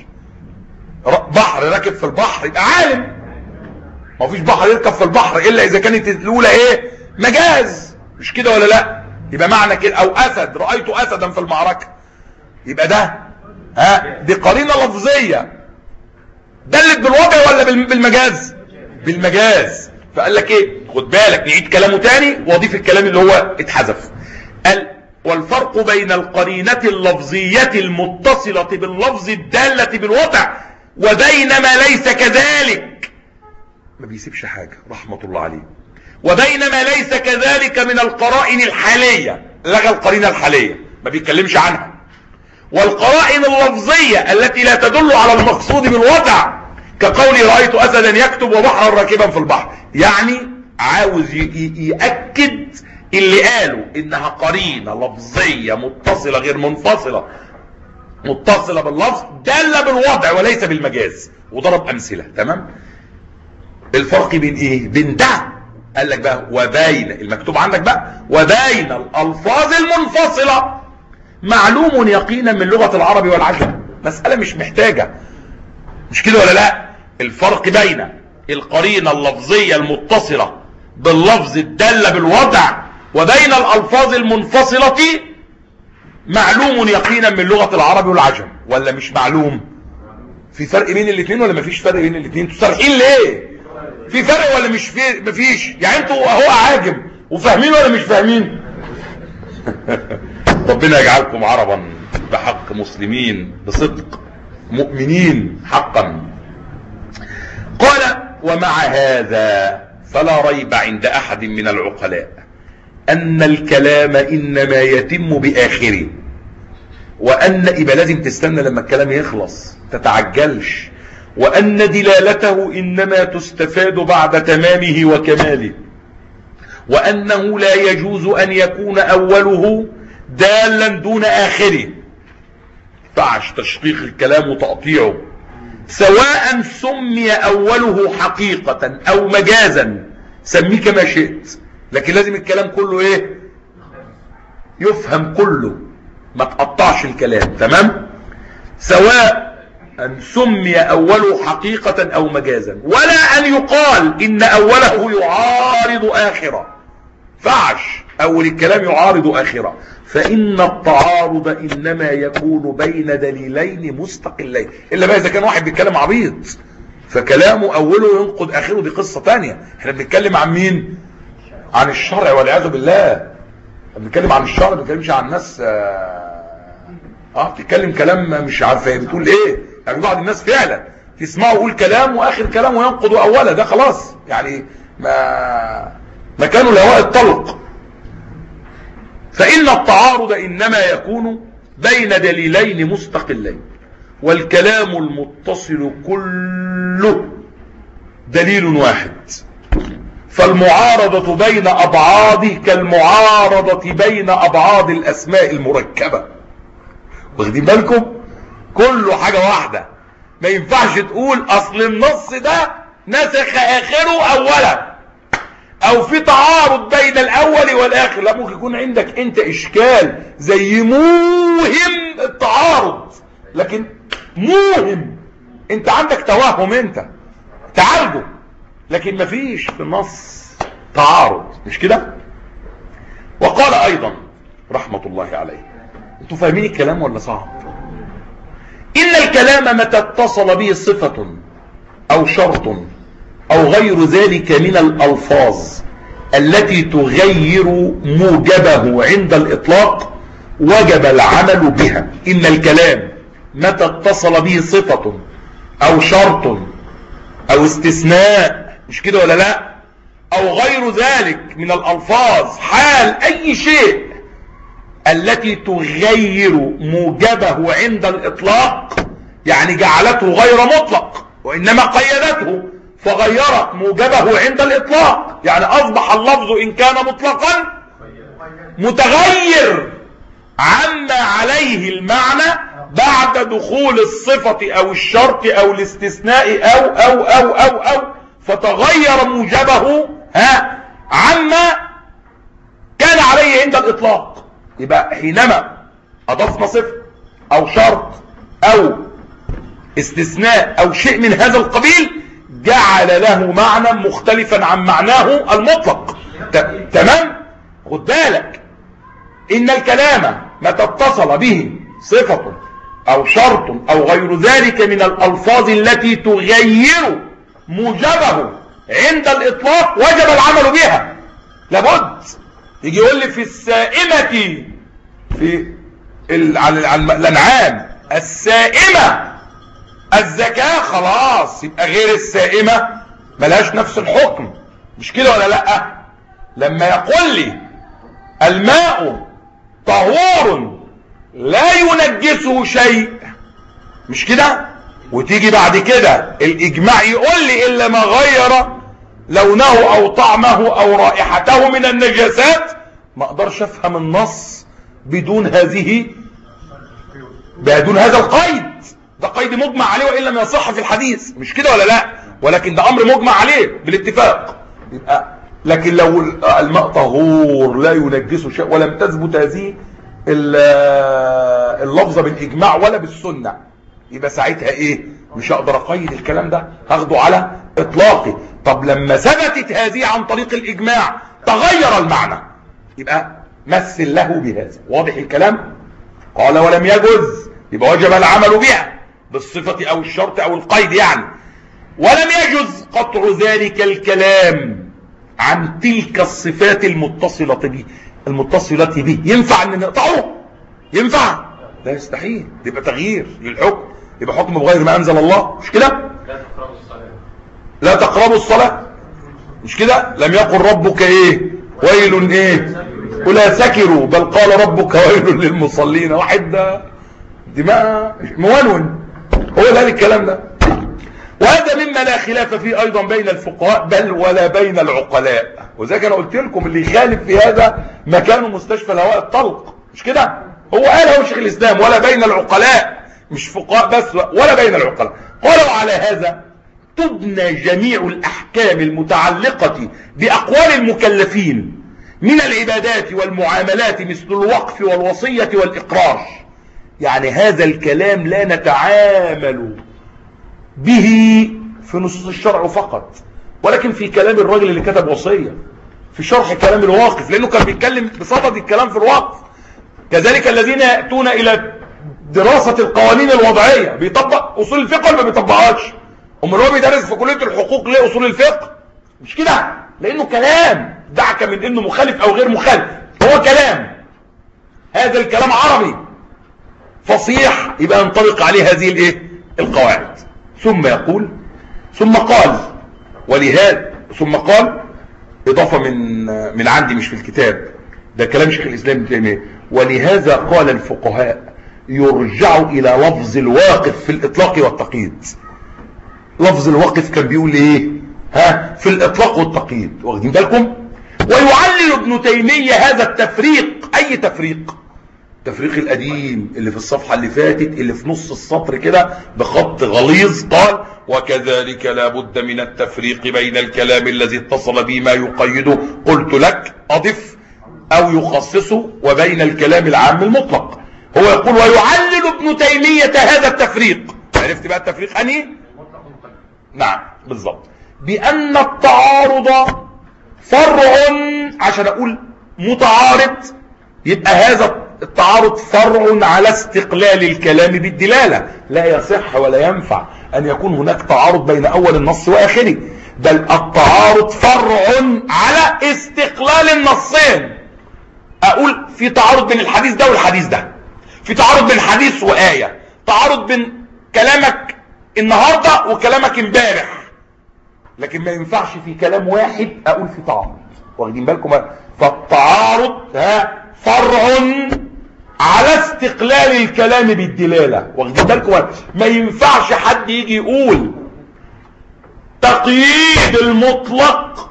A: بحر راكب في البحر يبقى عالم، ما فيش بحر يركب في البحر إلا إذا كانت الأولى إيه مجاز، مش كده ولا لا؟ يبقى معنى كده. أو أسد، رأيت أسدا في المعركة، يبقى ده ها دي قرينة لفظية دلت بالوضع ولا بالمجاز؟ بالمجاز. فقال لك ايه؟ خد بالك، نعيد كلامه تاني واضيف الكلام اللي هو اتحذف. قال: والفرق بين القرينة اللفظية المتصلة باللفظ الدالة بالوضع وبين ما ليس كذلك، ما بيسيبش حاجة رحمة الله عليه، وبين ما ليس كذلك من القرائن الحالية، لغى القرينة الحالية ما بيتكلمش عنها، والقرائن اللفظية التي لا تدل على المقصود بالوضع، كقولي رأيت أسدا يكتب وبحرا راكبا في البحر. يعني عاوز يأكد اللي قالوا انها قرينة لفظية متصلة غير منفصلة، متصلة باللفظ دالة بالوضع وليس بالمجاز، وضرب امثلة. تمام؟ الفرق بين ايه؟ بين ده، قال لك بقى وبين المكتوب عندك بقى وبين الالفاظ المنفصلة معلوم يقينا من لغة العرب والعجم. مسألة مش محتاجة، مش كده ولا لا؟ الفرق بين القرينة اللفظية المتصلة باللفظ الدالة بالوضع وبين الألفاظ المنفصلة معلوم يقينا من لغة العرب والعجم، ولا مش معلوم؟ في فرق بين الاثنين ولا مفيش فرق بين الاثنين؟ انتوا صارحين ليه؟ في فرق ولا مش في مفيش؟ يعني انتوا اهو عاجم وفاهمين ولا مش فاهمين؟ ربنا يجعلكم عربا بحق، مسلمين بصدق، مؤمنين حقا. قال: ومع هذا فلا ريب عند احد من العقلاء ان الكلام انما يتم باخره، وان يبقى لازم تستنى لما الكلام يخلص تتعجلش، وان دلالته انما تستفاد بعد تمامه وكماله، وانه لا يجوز ان يكون اوله دالا دون اخره. فعش تشقيق الكلام وتقطيعه، سواء سمي اوله حقيقة او مجازا، سميه كما شئت، لكن لازم الكلام كله ايه؟ يفهم كله، ما تقطعش الكلام. تمام؟ سواء ان سمي اوله حقيقة او مجازا، ولا ان يقال ان اوله يعارض اخره. فعش اول الكلام يعارض اخره، فإن التعارض إنما يكون بين دليلين مستقلين، إلا بقى إذا كان واحد بيتكلم عبيط فكلامه أوله ينقض آخره، دي قصة تانية. احنا بنتكلم عن مين؟ عن الشرع والعياذ بالله. بنتكلم عن الشرع، ما بنتكلمش عن الناس. اه بتتكلم كلام مش عارفه بتقول ايه. يعني بعض الناس فعلا تسمعه يقول كلام واخر كلامه ينقض اوله، ده خلاص يعني ما مكانه لهواء الطلق. فإن التعارض إنما يكون بين دليلين مستقلين، والكلام المتصل كله دليل واحد، فالمعارضة بين أبعاده كالمعارضة بين أبعاد الأسماء المركبة. واخدين بالكم؟ كله حاجة واحدة. ما ينفعش تقول أصل النص ده نسخ آخره أولا، او في تعارض بين الاول والاخر. لا، ممكن يكون عندك انت اشكال زي موهم التعارض، لكن موهم انت عندك توهم، انت تعالجه، لكن مفيش في النص تعارض، مش كده؟ وقال ايضا رحمة الله عليه، انتوا فاهمين الكلام ولا صعب؟ ان الكلام متى اتصل به صفة أو شرط أو غير ذلك من الألفاظ التي تغير موجبه عند الإطلاق وجب العمل بها. إن الكلام متى اتصل به صفة أو شرط أو استثناء، مش كده ولا لا، أو غير ذلك من الألفاظ حال أي شيء التي تغير موجبه عند الإطلاق، يعني جعلته غير مطلق وإنما قيدته فغيرت موجبه عند الإطلاق، يعني أصبح اللفظ إن كان مطلقا متغير عما عليه المعنى بعد دخول الصفة أو الشرط أو الاستثناء أو أو أو أو أو فتغير موجبه ها عما كان عليه عند الإطلاق. يبقى حينما أضفنا صفة أو شرط أو استثناء أو شيء من هذا القبيل جعل له معنى مختلفا عن معناه المطلق. تمام؟ خد بالك، إن الكلام متى اتصل به صفة أو شرط أو غير ذلك من الألفاظ التي تغير موجبه عند الإطلاق وجب العمل بها. لابد يجي يقول لي في السائمة في الأنعام السائمة الزكاة، خلاص يبقى غير السائمة ملهاش نفس الحكم، مش كده ولا لا؟ لما يقول لي الماء طهور لا ينجسه شيء، مش كده، وتيجي بعد كده الإجماع يقول لي إلا ما غير لونه أو طعمه أو رائحته من النجاسات، ما أقدرش أفهم النص بدون هذه بدون هذا القيد. ده قيد مجمع عليه وإن لم يصح في الحديث، مش كده ولا لا؟ ولكن ده أمر مجمع عليه بالاتفاق. يبقى لكن لو الماء طهور لا ينجسه شيء ولم تثبت هذه اللفظة بالإجماع ولا بالسنة، يبقى ساعتها إيه؟ مش هقدر أقيد الكلام ده، هاخده على إطلاقي. طب لما ثبتت هذه عن طريق الإجماع تغير المعنى، يبقى مثل له بهذا. واضح الكلام؟ قال ولم يجوز، يبقى وجب العمل بها بالصفة أو الشرط أو القيد يعني. ولم يجوز قطع ذلك الكلام عن تلك الصفات المتصلة به المتصلة به. ينفع أن نقطعه؟ ينفع؟ لا، يستحيل، يبقى تغيير للحكم، يبقى حكم بغير ما أنزل الله، مش كده؟ لا تقربوا الصلاة لا تقربوا الصلاة، مش كده؟ لم يقل ربك ايه ويل ايه ولا سكروا، بل قال ربك ويل للمصلين. واحد دماء مونون هو قال الكلام ده. وهذا مما لا خلاف فيه ايضا بين الفقهاء بل ولا بين العقلاء. وذلك انا قلت لكم اللي يخالف في هذا مكانه مستشفى الهواء الطلق، مش كده؟ هو قال هو شيخ الاسلام ولا بين العقلاء، مش فقهاء بس ولا بين العقلاء. قالوا على هذا تبنى جميع الاحكام المتعلقة باقوال المكلفين من العبادات والمعاملات مثل الوقف والوصية والاقرار. يعني هذا الكلام لا نتعامل به في نصوص الشرع فقط، ولكن في كلام الراجل اللي كتب وصية، في شرح كلام الواقف، لانه كان بيتكلم بصدد الكلام في الوقف. كذلك الذين يأتون الى دراسة القوانين الوضعية بيطبق اصول الفقه ولا ما بيطبقهاش؟ امال هو بيدرس في كلية الحقوق ليه اصول الفقه؟ مش كده؟ لانه كلام، دعك من انه مخالف او غير مخالف، هو كلام، هذا الكلام عربي فصيح يبقى ينطبق عليه هذه الايه القواعد. ثم يقول ثم قال ولهذا ثم قال اضافه من من عندي مش في الكتاب، ده كلام شيخ الاسلام ابن تيميه. ولهذا قال الفقهاء يرجع الى لفظ الواقف في الاطلاق والتقييد. لفظ الواقف كان بيقول ايه ها في الاطلاق والتقييد، واخدين بالكم؟ ويعلل ابن تيميه هذا التفريق. اي تفريق؟ التفريق القديم اللي في الصفحة اللي فاتت اللي في نص السطر كده بخط غليظ. قال وكذلك لا بد من التفريق بين الكلام الذي اتصل به ما يقيده قلت لك اضف او يخصصه وبين الكلام العام المطلق. هو يقول ويعلل ابن تيمية هذا التفريق. عرفت بقى التفريق انهي؟ نعم بالضبط. بان التعارض فرع، عشان اقول متعارض يبقى هذا التعارض فرع على استقلال الكلام بالدلالة. لا يصح ولا ينفع أن يكون هناك تعارض بين أول النص وآخره، بل التعارض فرع على استقلال النصين. أقول في تعارض بين الحديث ده والحديث ده، في تعارض بين حديث وآية، تعارض بين كلامك النهاردة وكلامك امبارح، لكن ما ينفعش في كلام واحد أقول في تعارض. واخدين بالكم؟ فالتعارض ها فرع على استقلال الكلام بالدلالة. واخدين بالكم؟ ما ينفعش حد يجي يقول تقييد المطلق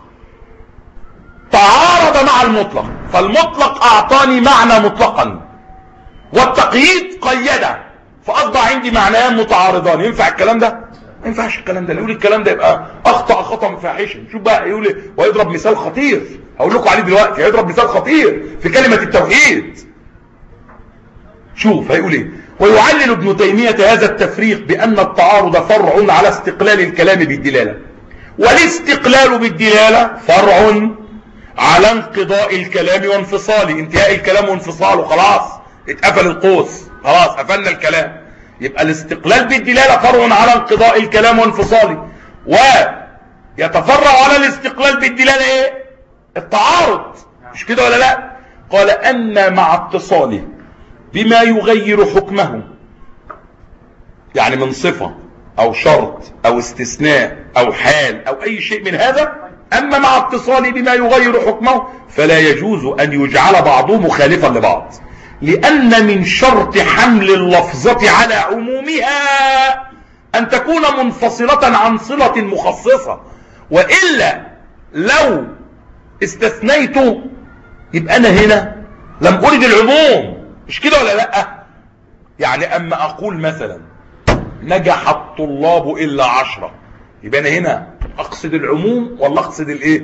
A: تعارض مع المطلق، فالمطلق اعطاني معنى مطلقا والتقييد قيده، فاصبح عندي معنيان متعارضان. ينفع الكلام ده؟ ما ينفعش الكلام ده. اللي يقول الكلام ده يبقى اخطا خطا فاحشا. شوف بقى يقول ويضرب مثال خطير هقول لكم عليه دلوقتي، هيضرب مثال خطير في كلمه التوحيد. شوف هيقول ايه: ويعلل ابن تيميه هذا التفريق بان التعارض فرع على استقلال الكلام بالدلاله، والاستقلال بالدلاله فرع على انقضاء الكلام وانفصاله. انتهاء الكلام وانفصاله، خلاص اتقفل القوس، خلاص قفلنا الكلام. يبقى الاستقلال بالدلاله فرع على انقضاء الكلام وانفصاله، ويتفرع على الاستقلال بالدلاله ايه؟ التعارض. مش كده ولا لا؟ قال ان مع اتصاله بما يغير حكمه، يعني من صفه او شرط او استثناء او حال او اي شيء من هذا، اما مع اتصاله بما يغير حكمه فلا يجوز ان يجعل بعضه مخالفا لبعض، لان من شرط حمل اللفظة على عمومها ان تكون منفصلة عن صلة مخصصة، والا لو استثنيته يبقى انا هنا لم ارد العموم. مش كده ولا لا؟ يعني اما اقول مثلا نجح الطلاب الا عشرة، يبقى انا هنا اقصد العموم ولا اقصد الايه؟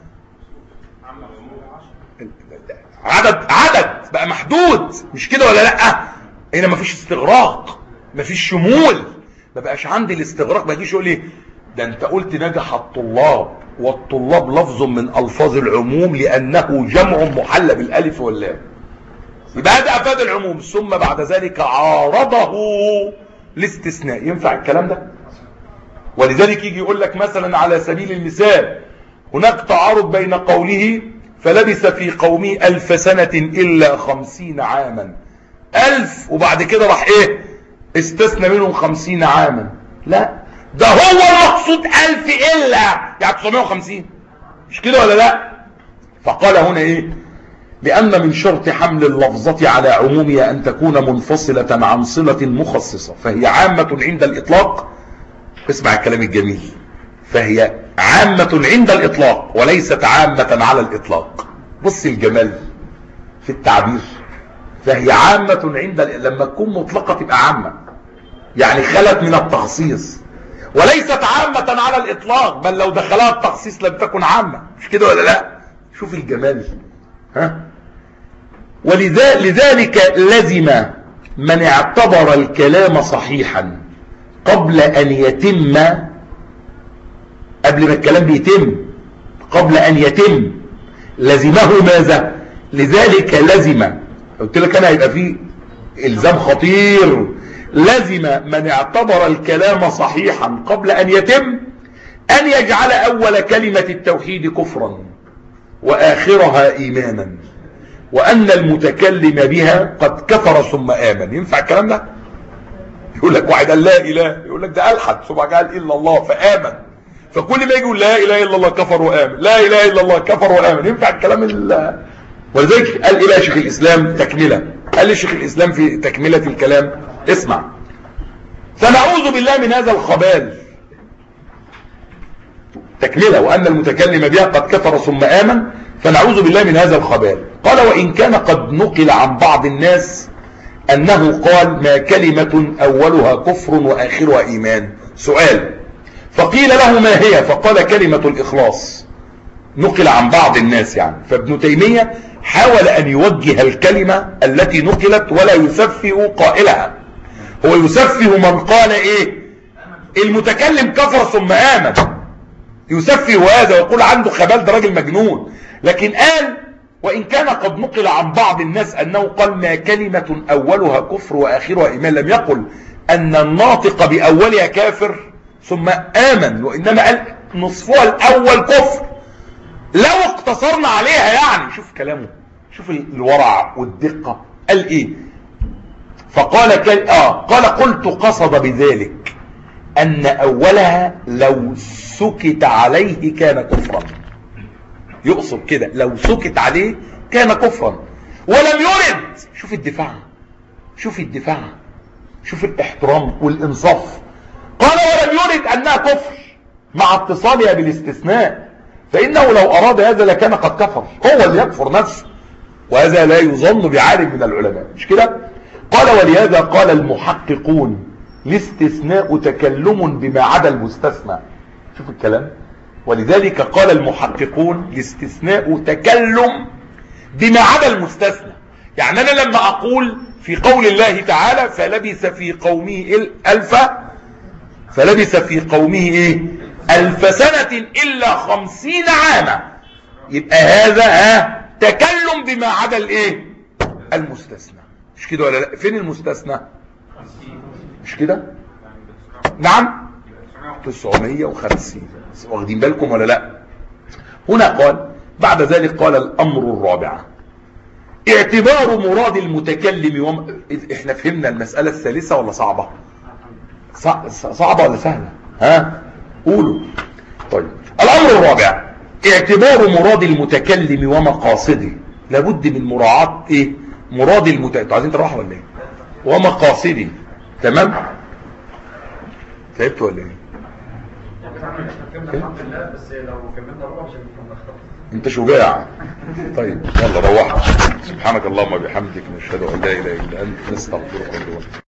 A: عدد عدد بقى محدود. مش كده ولا لا؟ هنا مفيش استغراق، مفيش شمول، ما بقاش عندي الاستغراق. ما يجيش يقول لي ده انت قلت نجح الطلاب، والطلاب لفظ من الفاظ العموم لانه جمع محل بالالف واللام، يبقى هذا افاد العموم، ثم بعد ذلك عارضه الاستثناء. ينفع الكلام ده؟ ولذلك يجي يقول لك مثلا على سبيل المثال هناك تعارض بين قوله فلبث في قومه ألف سنة إلا خمسين عاما، ألف وبعد كده راح إيه؟ استثنى منهم خمسين عاما. لا، ده هو المقصود ألف إلا يعني تسعمائة وخمسين. مش كده ولا لا؟ فقال هنا إيه؟ لأن من شرط حمل اللفظة على عمومها أن تكون منفصلة عن صلة مخصصة، فهي عامة عند الإطلاق. اسمع الكلام الجميل: فهي عامة عند الإطلاق وليست عامة على الإطلاق. بص الجمال في التعبير، فهي عامة عند ال... لما تكون مطلقة تبقى عامة، يعني خلت من التخصيص، وليست عامة على الإطلاق، بل لو دخلها التخصيص لم تكن عامة. مش كده ولا لا؟ شوف الجمال. ها؟ ولذلك لزم من اعتبر الكلام صحيحا قبل أن يتم، قبل ما الكلام بيتم، قبل أن يتم، لزمه ماذا؟ لذلك لزم، قلت لك أنا هيبقى فيه إلزام خطير، لزم من اعتبر الكلام صحيحا قبل أن يتم أن يجعل أول كلمة التوحيد كفرا وآخرها إيمانا، وأن المتكلم بها قد كفر ثم آمن. ينفع الكلام ده؟ يقول لك واحد قال لا إله، يقول لك ده ألحد ثم قال إلا الله فآمن، فكل ما يجي يقول لا إله إلا الله كفر وآمن، لا إله إلا الله كفر وآمن. ينفع الكلام ال... ولذلك قال إلى شيخ الإسلام تكملة، قال لي شيخ الإسلام في تكملة الكلام: اسمع، فنعوذ بالله من هذا الخبال. تكملة: وأن المتكلم بها قد كفر ثم آمن، فنعوذ بالله من هذا الخبال. قال: وإن كان قد نقل عن بعض الناس أنه قال ما كلمة أولها كفر وآخرها إيمان. سؤال: فقيل له ما هي؟ فقال كلمة الإخلاص. نقل عن بعض الناس يعني. فابن تيمية حاول أن يوجه الكلمة التي نقلت ولا يسفه قائلها، هو يسفه من قال إيه؟ المتكلم كفر ثم آمن، يسفه هذا ويقول عنده خبال، ده راجل مجنون. لكن قال وإن كان قد نقل عن بعض الناس أنه قال ما كلمة أولها كفر وآخرها إيمان، لم يقل أن الناطق بأولها كافر ثم آمن، وإنما قال نصفها الأول كفر. لو اقتصرنا عليها يعني، شوف كلامه، شوف الورع والدقة، قال إيه؟ فقال كل... آه قال قلت قصد بذلك أن أولها لو سكت عليه كان كفرا. يقصد كده لو سكت عليه كان كفرا، ولم يرد. شوف الدفاع، شوف الدفاع، شوف الاحترام والإنصاف. قال ولم يرد أنها كفر مع اتصالها بالاستثناء، فإنه لو أراد هذا لكان قد كفر، هو اللي يكفر نفسه، وهذا لا يظن بعالم من العلماء، مش كده؟ قال ولهذا قال المحققون الاستثناء تكلم بما عدا المستثنى. شوف الكلام، ولذلك قال المحققون الاستثناء تكلم بما عدا المستثنى. يعني أنا لما أقول في قول الله تعالى فلبث في قومه ألف فلبث في قومه إيه ألف سنة إلا خمسين عاما، يبقى هذا ها تكلم بما عدا الإيه المستثنى، مش كده ولا لا؟ فين المستثنى؟ مش كده؟ نعم تسعمية وخمسين، واخدين بالكم ولا لا؟ هنا قال بعد ذلك قال الأمر الرابع اعتبار مراد المتكلم وم... احنا فهمنا المسألة الثالثة ولا صعبة؟ صعبة ولا سهلة؟ ها قولوا. طيب الأمر الرابع اعتبار مراد المتكلم ومقاصده. لابد من مراعاة ايه مراد المتكلم. عايزين تروحوا ولا ايه؟ ومقاصده. تمام؟ فهمت ولا ايه؟
B: الحمد لله، بس لو كملنا ربع مش هنفهم.
A: انت شجاع. طيب يلا روحوا. سبحانك اللهم وبحمدك نشهد ان لا اله الا انت نستغفرك ونتوب اليك.